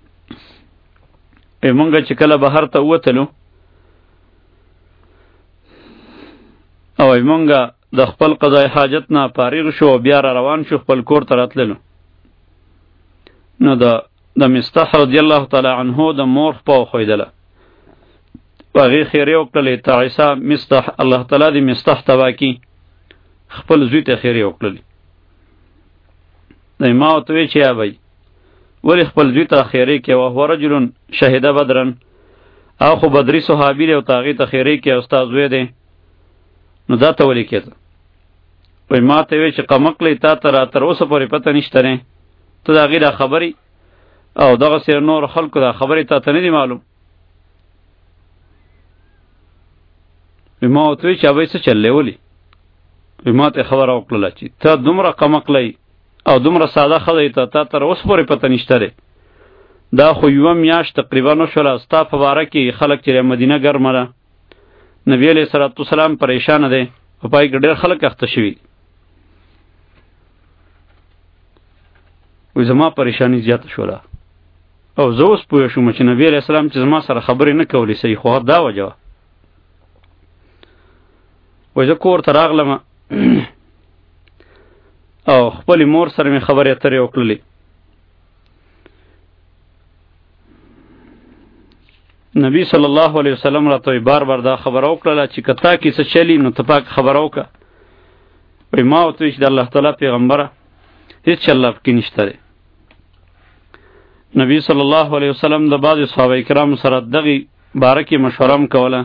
وای مونږ چې کله بهر ته ووتلو، او وای مونږ د خپل قضای حاجت نه فارغ شو او بیا را روان شو خپل کور ته راتللو، نو د د مستح رضی الله تعالی عنه د مور خپه وښویدله، هغې خیرې وکړلې، تعیسه مستح الله تعالی دې مستح تباه کي، خپل زوی ته خیرې وکړلې. ما ورته وویل چې یا بی ولې خپل زوی ته خیرې کوې، وهو رجل شهده بدرن، او خو بدري صحابي دی او ته هغې ته خیرې کوې او ستا زوی دی، نو دا ته ولې کېده؟ وایي ما ته وویل چې قمقلې تا ته را تر اوسه پورې پته نشته دی، ته د هغې دا خبرې او دغسې نور خلکو دا خبرې تا ته نه دي معلوم؟ ما ورته وویل چې ابۍ څه چل دی ولې؟ وایي ما ته خبره وکړله چې ته دومره قمقلی او دومره ساده ښځه ته تا تر اوسه پورې پته نشته دی، دا خو یوه میاشت تقریبا وشوله ستا په باره کې خلک چې مدینه ګرمه ده، نبی علیه صلات وسلام پریشانه دی، په پای کې ډېر خلک اخته شوي. وایي زما پریشانی زیاته شوله، او زه اوس پوه شوم چې نبی علیه السلام چې زما سره خبرې نه کولې صحیح، خو دا وجه وه. وایي زه کور ته راغلم او خپلې مور سره مې خبرې اترې وکړلې. نبی صلی الله علیه وسلم راته بار بار دا خبره وکړله چې که تا کې څه چلی نو ته پاک خبره وکړه. وایي ما ورته وایي چې د الله تعالی پیغمبره هېڅ چله پکې نشته دی. نبی صلی الله علیه وسلم د بعضې صحابه کرامو سره دغې باره کې مشوره هم کوله.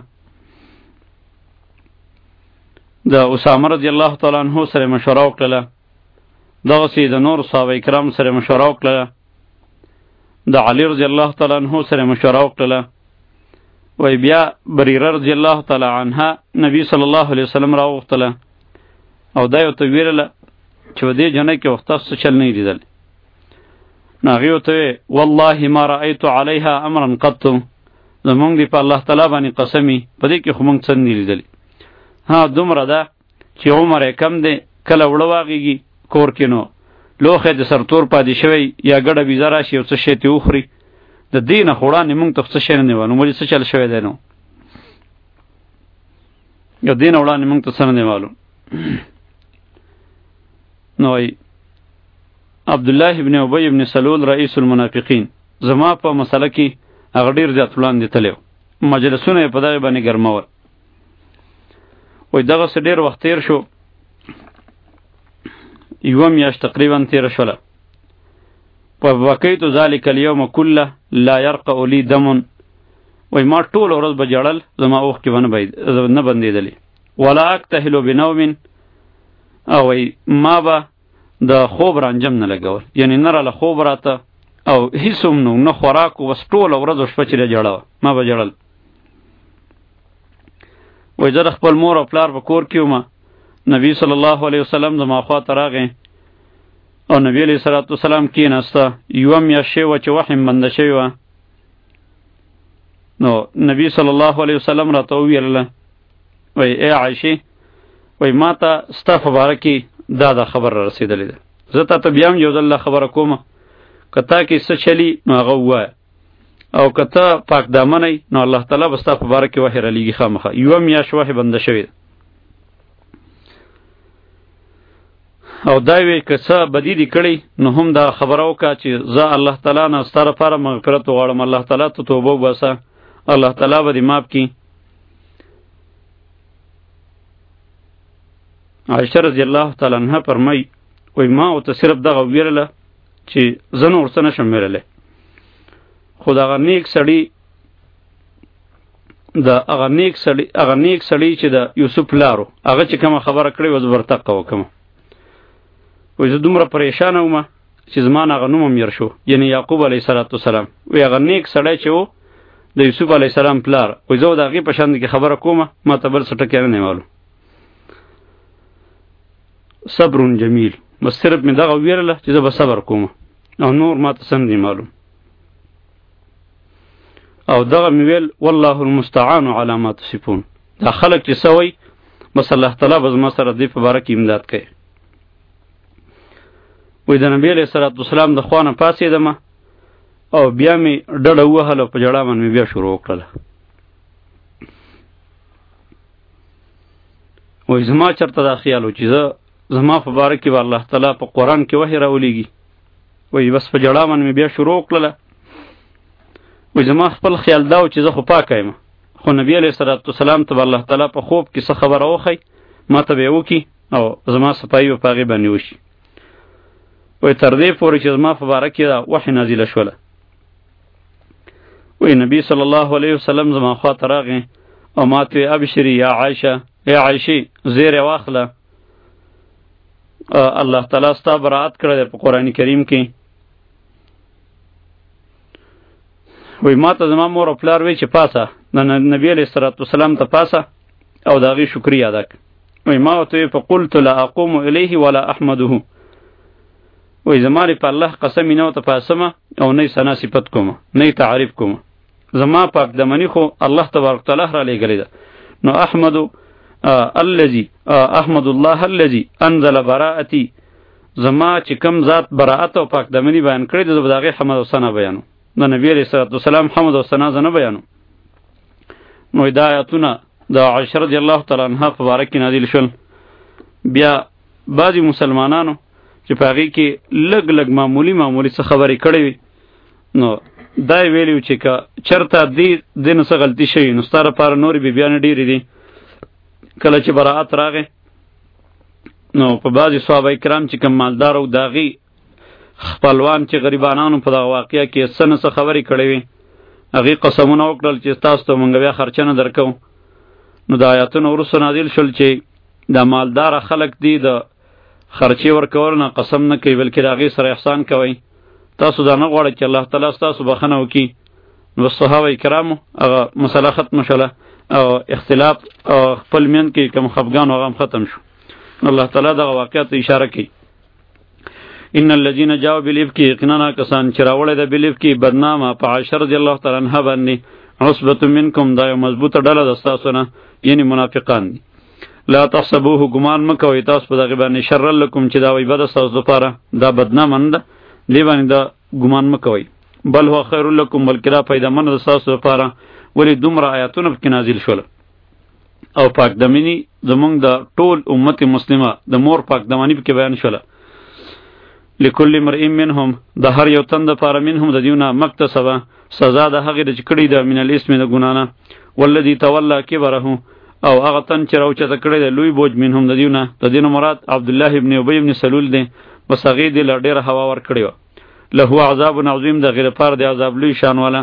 د اسامه رضی الله تعالی عنه سره مشوره وکړله، دغسې د نور صحابه کرامو سره مشوره وکړله، د علي رضی الله تعالی عنه سره مشوره وکړله. وای بیا بریره رضی الله تعالی عنها نبی صلی الله علیه وسلم راوغوښتله او دا یې ورته ویلله چې په دې جنۍ کې وخت څه چل نه یې لیدلی. نو هغې ورته ویې والله ما رأیت علیها امرا قط، زمونږ دې په الله تعالی باندې قسم وي په دې کې خو مونږ څه نه لیدلی. ها دومره ده چې عمر یې کم دی کله وړه واغېږي کور کې نو لوښی د سرتور پاتې شوی یا ګډه بیزه راشي یو څه شی ترې وخوري د دې نه خو وړاندې موږ ته څه شی نه دی معلوم ولې څه چل شوی دی نو د دې نه وړاندې موږ ته څه نه دی معلوم نو وایي عبدالله ابن ابی ابن سلول رئیس المنافقین زما په مسله کې هغه ډېر زیات وړاندې تللی و مجلسونه یې په دغې باندې ګرمول وایي دغسې ډېر وخت تېر شو یوه میاشت تقریبا تېره شوله فبکیت ذلک الیوم کله لا یرقع لی دم وایي ما ټوله ورځ به ژړل زما اوښکې به نه بندېدلې ولا اکتحل بنوم او وایي ما به د خوب رانجم نه لګول یعنی نه راله خوب راته او هیڅ هم نو نه خوراک و بس ټوله ورځ او شپه چې ژړه وه ما به ژړل وایي زه د خپل مور او پلار په کور کې وم نبی صلی الله علیه وسلم زما خواته راغی او نبی علیه صلوات وسلام کېناسته یوه میاشت شوې وه چې وحی م بنده شوې وه نو نبی صلی الله علیه وسلم راته وویلله وایي ای عایشې وایي ما ته ستا په باره کې دا دا خبر را رسېدلې ده زه تا ته بیا هم یو ځل خبره کومه که تا کې څه چلی نو هغه ووایه او که ته پاک دامنی نو الله تعالی به ستا په باره کې وحی رالیږي خامخا یوه میاشت وحی بنده شوې ده او دا وی که څه بدی دي کړی نو هم دا خبره وکړه چې زه الله تعالی نه ستا لپاره مغفرت وغواړم الله تعالی ته توبه وباسه الله تعالی به دې معاف کړي عایشه رضی الله تعالی عنها فرمایي وایي ما ورته صرف دغه ویلله چې زه نور څه نشم ویللی خو د هغه نیک سړي د هغه نیک سړي هغه نیک سړي چې د یوسف پلار و هغه چې کومه خبره کړې وه زه ورتقه وکړم وایي زه دومره پریشانه ومه چې زما نه هغه نوم هم هېر شو یعنې یعقوب علیه صلات وسلام وایي هغه نیک سړی چې و د یوسف علیه السلام پلار وایي زه د هغې په شان کې خبره کومه ما ته بل څه ټکی نه دی معلوم صبر جمیل بس صرف مې دغه ویلله چې زه به صبر کوم او نور ما ته څه نه دی معلوم او دغه مې ویل والله المستعان علی ما تصفون دا خلک چې څه وایي بس الله تعالی به زما سره دې په باره کې امداد کوي وایي د نبي علیه صلات وسلام د خوا نه پاڅېدمه او بیا مې ډډه ووهله په ژړا باندې مې بیا شروع وکړله وایي زما چېرته دا خیال و چې زه زما په باره کې به الله تعالی په قرآن کې وحی راولیږي وایي بس په ژړا باندې مې بیا شروع وکړله وایي زما خپل خیال دا و چې زه خو پاکه یم خو نبي علیه صلات وسلام ته به الله تعالی په خوب کې څه خبره وښی ما ته به یې وکړي او زما صفایي به په هغې باندې وشي وایي تر دې پورې چې زما په باره کې دا وحی نازله شوله وایي نبی صلی الله علیه وسلم زما خوا ته راغی او ما ته وایي ابشري یا عایشه ای عایشې زیری واخله الله تعالی ستا براعت کړی دی په قرآن کریم کې وایي ما ته زما مور او پلار وایي چې پاسه د نبي علیه صلات وسلام ته پاسه او د هغې شکري ادا کړه وایي ما ورته وایي فقلت لا اقوم الیه ولا احمده وایي زما دې په الله قسم نه ورته پاسمه او نه یې ثنا صفت کومه نه یې تعریف کومه زما پاک دمني خو الله تبارک تعالی را لېږلې ده نو احمد الذي احمد الله الذي انزل براءتي زما چې کم ذات براءت او پاک دمني بیان کړی د دغه حمد او ثنا بیانو د نبی علیه الصلوۃ والسلام حمد او ثنا زنه بیانو نو هدایتونه د عائشہ رضی الله تعالی عنها په باره کې نازل شول بیا بعضی مسلمانانو چې په هغې کې لږ لږ معمولی معمولی څه خبرې کړې وي نو دا یې ویلي چې که چېرته دې دې نه څه غلطي شوي نو ستا لپاره نورې بیبیانې ډېرې دي کله چې براعت راغی نو په بعضې صحابه کرام چې کوم مالدار او د هغې خپلوان چې غریبانانو په دغه واقعه کې څه نه څه خبرې کړې وي هغې قسمونه وکړل چې تاسو ته مونږ بیا خرچه نه درکوو نو د آیاتونو وروسته نازل شول چې دا مالداره خلک دي د خرچې ورکول نه قسم نه کوي بلکې د هغې سره احسان کوئ تاسو دا نه غواړئ چې الله تعالی ستاسو بخښنه وکړي نو صحابه کرامو هغه مسله ختمه شوله او اختلاف او خپل منځ کې کوم خفګان هغه هم ختم شو نو الله تعالی دغه واقعه ته اشاره کوي ان الذين جاءوا بالافك یقینا کسان چې راوړی د بالافک بدنامه په عائشہ رضی الله تعالی عنها باندې عصبة منکم دا یو مضبوطه ډله د ستاسو نه یعنی منافقان دي لا تحسبوه ګمان مکوئ تاسو په دغه باندې شر لکم چې دا وي بد تاسو لپاره، دا بدنامه نه ده، دې باندې دا ګمان مکوئ. بل هو خیر لکم، بلکې دا فایدهمند ده تاسو لپاره. ولې دومره آیاتونه پکې نازل شول او پاک دمنی زمونږ د ټول امت مسلمه د مور پاک دمنی پکې بیان شوله. لکل امرئ منهم، د هر یو تن دپاره منهم د دیونه مکتسبه، سزا د هغې د چې کړي ده من الاسم د ګناه نه. والذي تولى کبره، او هغه تن چې راوچته کړی دی لوی بوج منهم د دیونه، د دې نه مراد عبدالله ابن ابی ابن سلول دی، بس هغې دې له ډېره هوا ورکړې وه. له عذاب عظیم، د هغې لپاره د عذاب لوی شان والا.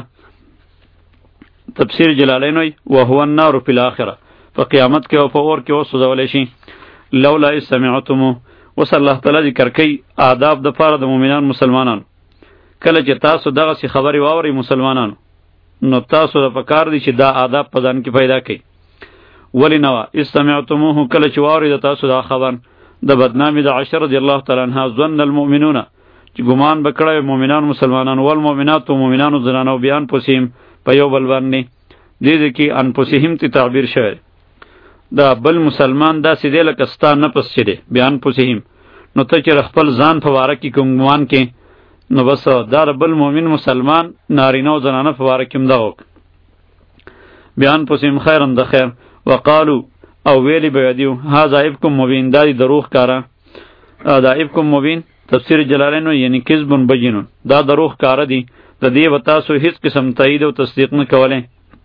تفسیر جلالین وی وهو النار فی الاخره، په قیامت کې او په اور کې وسوځولی شي. لولا اذ سمعتموه، اوس الله تعالی ذکر کوي آداب د پاره د مؤمنان مسلمانانو. کله چې تاسو دغه سی خبرې واورئ مسلمانانو، نو تاسو د پکار دي چې دا آداب په ځان کې پیدا کړئ. ولی نو اذ سمعتموه، کله چې واورئ د تاسو دا خبر د بدنامي د عائشة رضی الله تعالی عنها، ظن المؤمنون، چې ګمان بکړی مؤمنان مسلمانان، والمؤمنات و مؤمنانو زنانو بیان پوسیم په یو بل باندې، دې دې کې انفسهم تی تعبیر شوی. دا بل مسلمان داسې دی لکه ستا نفس چې دی، بیان پوسهم. نو ته چې خپل ځان په باره کې کوم ګمان کې، نو بس دا بل مؤمن مسلمان نارینه او زنانه په باره کې هم دغه بیان پوسهم خیرن د خیر. وقالو، او ویلی به دیو هذا افکم مبین، دا دی دروغ کاره. دا افکم مبین تفسیر جلالین یعنی کذب بینون، دا دروغ کاره دی، د دې و تاسو هیڅ قسم تایید او تصدیق نه کولی.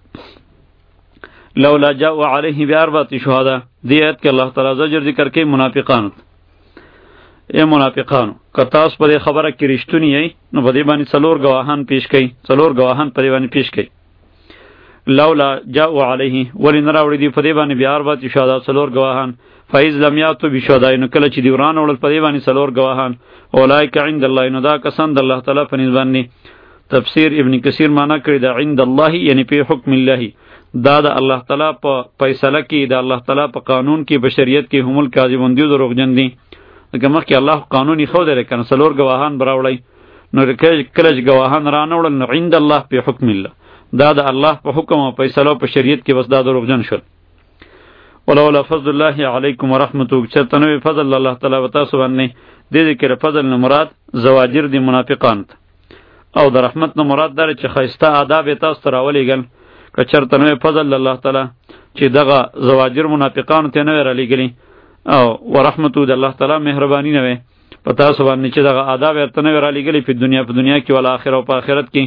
لولا جاءوا علیه باربعة شهداء، دې آیت کې الله تعالی زجر ذکر کوي منافقانو. ای منافقانو، که تاسو په دې خبره کې رښتونی یئ، نو په دې باندې څلور ګواهان پیش کړئ، څلور ګواهان په دې باندې پیش کړئ. لولا جاءوا علیه، ولې نه راوړي دي په دې باندې باربعة شهداء څلور ګواهان. فاذ لم یاتوا بشهداء، نو کله چې دی وران وړل په دې باندې څلور ګواهان، اولئک عند الله، نو دا کسان د الله تعالی په نسبت باندې. تفسیر ابن کثیر معنا کړی دا عند الله یعنی په حکم الله، دا د الله تعالی په فیصله کې، د الله تعالی په قانون کې، بشریت کې هم الکاذبون دی، دروغجن دي. لکه مخکې الله قانوني خو دی کنه څلور ګواهان براوړی، نو کله چې ګواهان را نه وړل، نو عند الله په حکم الله، دا د الله په حکم او فیصله په شریعت کې بس دا دروغجن شول. ولولا فضل الله علیکم ورحمته، چرته نو فضل الله تعالی و تاسو باندې، دې ذکر فضل نه مراد زواجر دي منافقان، او د رحمت نه مراد دا چې خیسته آداب تاسو ته راولېږل. که چرته نو فضل الله تعالی چې دغه زواجر منافقانو ته نه رالیږلي، او ورحمته د الله تعالی مهرباني نه وي په تاسو باندې چې دغه آداب ورته نه رالیږلي په دنیا په دنیا کې ول آخرت او په آخرت کې.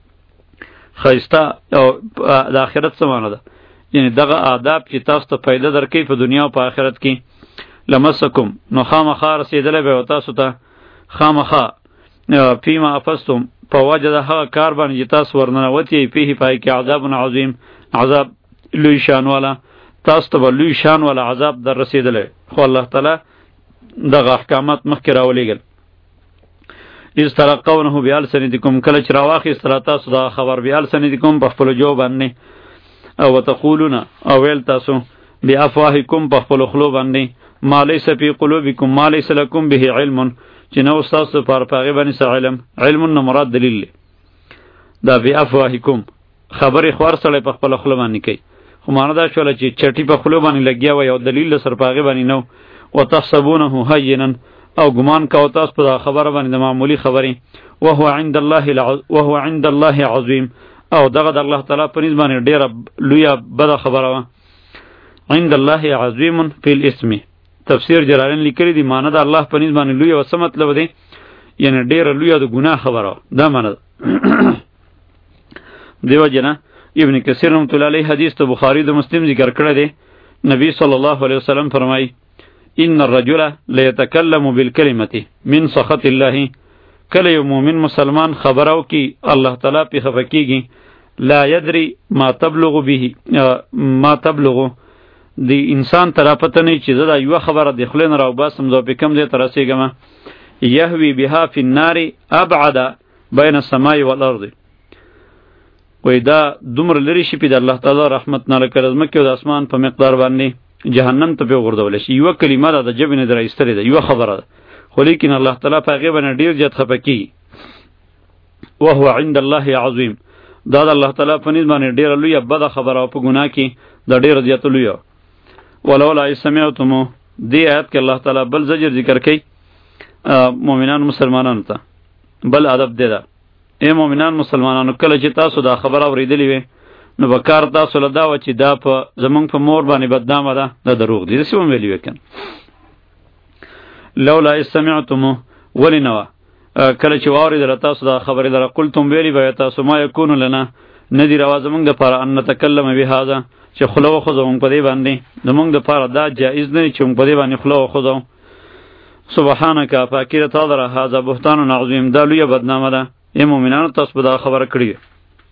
خیسته او د آخرت څه معنی ده؟ یعنی دغه آداب چې تاسو ته فایده درکوي په دنیا او په آخرت کې. لمسکم، نو خامخا رسېدلی به تاسو ته، خامخا فیما افستم، په وجه د هغه کار باندې چې تاسو ورننوتې فيه، پای کې عذاب عظیم، عذاب لوی شان والا، تاسو ته به لوی شان والا عذاب در رسېدلی. خو الله تعالی دغه احکامات مخکې راولېږل. اذ تلقونه بألسنتکم، کله چې راواخیستله تاسو دا خبر بألسنتکم په خپلو ژبو باندې، او وتقولون، او ویل تاسو بافواهکم په خپلو خولو باندې، ما لیس فی قلوبکم ما لیس لکم به علم، چې نو تاسو پر پاغه باندې څه علم. علم نه مراد دلیل دی. دا بافواهکم خبرې خور سره په خپل خپل باندې کوي، خو معنا دا شول چې چټي په خپل باندې لګیا و، یو دلیل سره پاغه باندې نو. وتحسبونه هینا، او ګمان کوي تاسو په خبره باندې معمولی خبرې. وهو عند الله العظ... وهو عند الله عظیم، او دغه د الله تعالی په نسبت باندې ډیره لویه بده خبره وه. عند الله عظیم فی الاسم، تفسیر جلالین لیکلی دی معنی د الله په نسبت باندې لویه، څه مطلب دی؟ یعنی ډیره لویه د ګناه خبره، دا معنی ده. دیو جنا ابن کثیر رحمۃ اللہ علیہ حدیث ته بخاری د مسلم ذکر کړی دی. نبی صلی الله علیه وسلم فرمای ان الرجل ليتكلم بالكلمه من سخط الله، کله یو مؤمن مسلمان خبرو کی الله تعالی په خفقیږي، لا یدری ما تبلغ به ما تبلغ، دی انسان ترا پته نه چې دا یو خبره د خلین راو باسم زو په کم دې ترسیګم، یهوی بها فی النار ابعد بین السماء والارض، وای دا دومره لري شي په الله تعالی رحمت نه لکه زمکه او د اسمان په مقدار باندې جهنم ته په غردول شي. یو کلمه ده د جبه نه درایستره ده، یو خبره ده، خو لیکن الله تعالی په هغه باندې ډیر جت خپکی. وهو عند الله عظیم، دا د الله تعالی په نسبت باندې ډیر لوی بده خبره او په ګناه کې د ډیر زیات لوی. ولولا اذ سمعتموه دی آیت کې الله تعالی بل زجر ذکر کوي مؤمنان مسلمانانو ته، بل ادب دی دا. ای مؤمنان مسلمانانو کله چې تاسو دا خبر اوریدلی وي نو به کار تاسو له دا و چې دا په زمونږ په مور باندې بدنامه ده، دا دروغ دی. داسې هم ویلي وي که لولا اذ سمعتموه ولې نه وه کله چې واورېدله تاسو دا خبرې لره قلتم ویلي به تاسو ما یکون لنا نه دي روا زمونږ دپاره ان نتکلم بهذا چې خوله وخوځو موږ په دې باندې، زمونږ دپاره دا جایز نه دی چې موږ په دې باندې خوله وخوځو. سبحانک پاکي د تا لره هذا بهتان عظیم، دا لویه بدنامه ده. ای مؤمنانو تاسو به دا خبره کړې وي.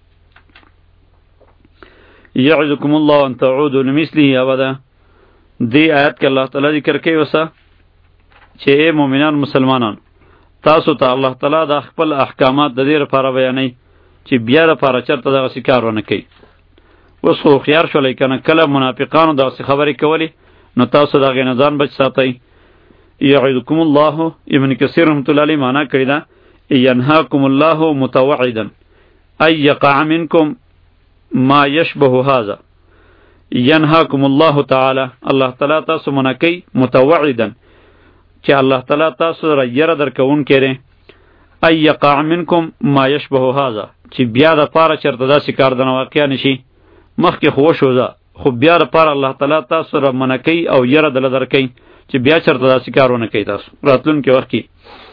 یعظکم الله ان تعودوا لمثله ابدا دی آیت کې الله تعالی ذکر کوي وسه چې ای مؤمنان مسلمانان تاسو ته الله تعالی د خپل احکامات د دې لپاره بیانوي چې بیا لپاره چرته دغسې کار ونه کوي. اوس خو خیار شولی که نه، کله منافقانو دغسې خبرې کولې نو تاسو د هغې نه ځان بچ ساتئ. یعظکم الله ابن کثیر رحمت الله علیه معنا کړې ده ینهاکم الله متوعدا ان یقع منکم ما یشبه هذا. ینهاکم الله تعالی الله تعالی تاسو منع کوي متوعدا چې الله تعالی تاسو را یره درکوونکی دی ان یقع منکم ما یشبه هذا چې بیا د پاره چرته داسې کار دنه واقع نشي. مخکې خو وشو ده خو بیا د پاره الله تعالی تاسو را منع کوي او یره دله درکوي چې بیا چرته داسې کار ونه کوي تاسو راتلونکي وخت کې.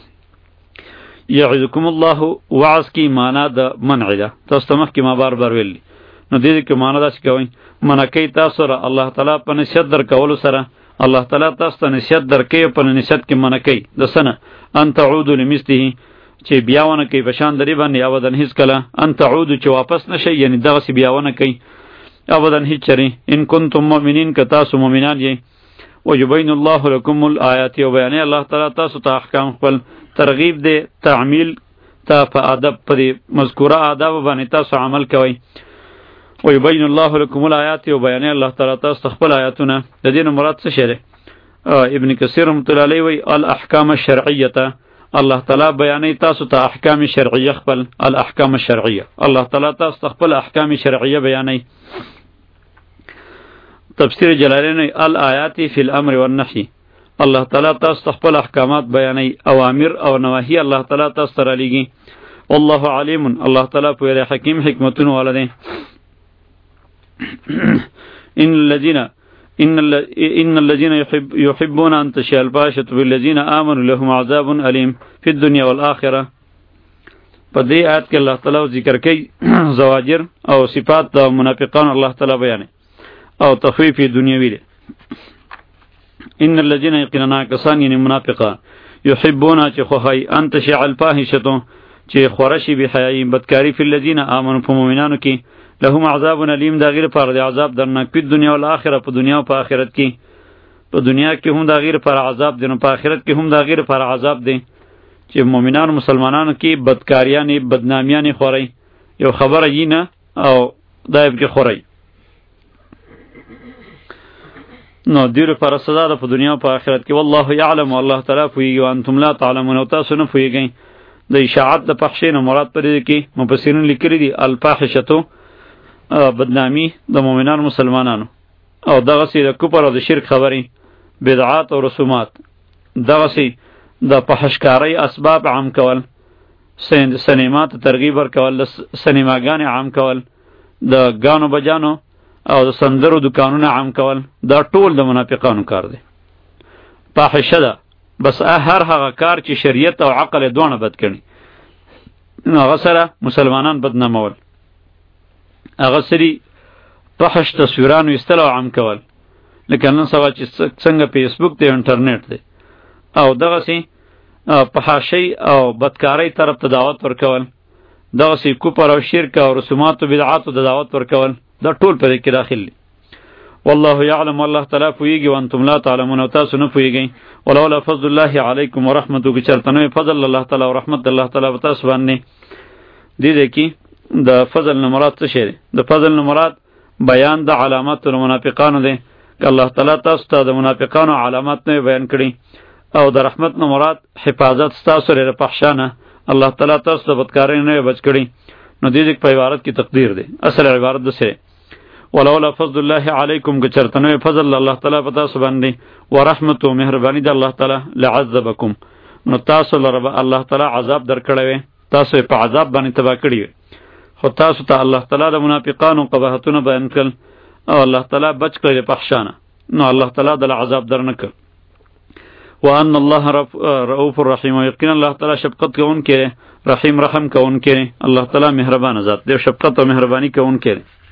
یعظکم الله وعظ کی معنا د منع ده، تاسو ته مخکې ما بار بار ویلي. نو دې کې معنا داسې کوئ منع کوي تاسو را الله تعالی په نصیحت درکولو سره، الله تعالی تاسو ته نصیحت درکوي په نصیحت کې منع کوي د څه نه ان تعودوا لمثله چې بیا ونه کوي په شان د دې باندې ابدا هېڅ کله ان تعودوا چې واپس نه شئ، یعنې دغسې بیا ونه کوي ابدا هېڅ چرې. ان کنتم مؤمنین که تاسو مؤمنان یئ ویبین الله لکم الآیات او بیانې الله تعالی تاسو ته احکام خپل. ترغیب دی تعمیل ته په ادب په دې مذکوره آداب باندې تاسو عمل کوئ. ویبین الله لکم الآیات او بیانې الله تعالی تاسو ته خپل آیاتونه. د دې نه مراد څه شی دی؟ ابن کثیر رحمت الله علیه وی الاحکام الشرعیه، الله تعالی بیانې تاسو ته احکام شرعیه خپل. الاحکام الشرعیه الله تعالی تاسو ته خپل احکام شرعیه بیانې. تفسیر جلالین الآیات فی الامر والنهی الله تعالی تاسو ته خپل احکامات بیانوي، اوامر او نواهی الله تعالی تاسو ته رالیږي. والله علیم الله تعالی پوهه حکیم حکمتونه والا دی. ان الذين ان ان الذين يحب يحبون ان تشاء الفاحشه بالذين امنوا لهم عذاب الیم فی الدنيا والآخرة. په دې آیت کې الله تعالی ذکر کوي زواجر او صفات د منافقان الله تعالی بیانوي او تخفیف دنیوی دی. ان الذين يقيننا کسان یعنی منافقان یحبون چې خوښي ان تشاء الفاحشه چې خورشی به حیاي بدکاری فی الذين امنوا په مؤمنانو کې لهم عذاب الیم دا غیر پر د عذاب درناک په دنیا او آخرت په دنیا او په آخرت کې. په دنیا کې هم دا غیر پر عذاب دی نو په آخرت کې هم دا غیر پر عذاب دی چې مؤمنان مسلمانانو کې بدکاریان بدنامیان خوري یو خبره یې نه او دایب کې خوري. نو دیر پر سزا ده په دنیا او په آخرت کې. والله یعلم الله تعالی پوهیږي وانتم لا تعلمون او تاسو نه پوهیږئ. د اشاعت د پخشې نه مراد پرې کې مفسرین لیکلي دي الفاحشتو بدنامی د مؤمنان مسلمانانو او دغسې د کفر او د شرک خبرې بدعات او رسومات دغسې د فحشکارۍ اسباب عام کول، سینما ته ترغیب ورکول، د سینماګانې عام کول، د ګانو بجانو او د سندرو دکانونه عام کول، دا ټول د منافقانو کار دی. فاحشه ده بس هر هغه کار چې شریعت او عقل یې دواړه بد کړي نو هغه سره مسلمانان بدنامول، هغه سری فحش تصویرانو ایستل او عام کول، لکه نن سبا چې څنګه فیسبوک دی انټرنیټ دی او دغسې فحاشۍ او بدکارۍ طرف ته دعوت ورکول، دغسې کفر او شرک او رسومات او بدعاتو ته دعوت ورکول، دا ټول په دې کې داخل دي. والله یعلم الله تعالی پوهیږي وانتم لا تعلمون او تاسو نه پوهیږئ. ولولا فضل الله علیکم ورحمته که چېرته نه وي فضل الله تعالی او رحمت الله تعالی په تاسو باندې. دې دې کې د فضل نه مراد څه شی دی؟ د فضل نه مراد بیان د علامات المنافقانو دی. که الله تعالی تاسو ته د منافقانو علامات نه بیان کړي او د رحمت نه مراد حفاظت ستاسو لري فحشا نه، الله تعالی تاسو د بدکارۍ نه بچ کړي. نو دې دې په عبارت کې تقدیر دی. اصل عبارت د سره ولولا فضل الله علیکم که چرته نه فضل الله تعالی په تاسو باندې ورحمت او مهربانی د الله تعالی لعذبکم نو تاسو لره الله تعالی عذاب درکړی تاسو په عذاب باندې تبا کړی خو تاسو ته الله تعالی د منافقانو قباحتونه بیان کړل او الله تعالی بچ کړی په خشانه نو الله تعالی د عذاب درنکړ وان الله رؤوف الرحیم یقینا الله تعالی شفقت کوونکی رحیم رحم کوونکی الله تعالی مهربان ذات دی شفقت او مهربانی کوونکی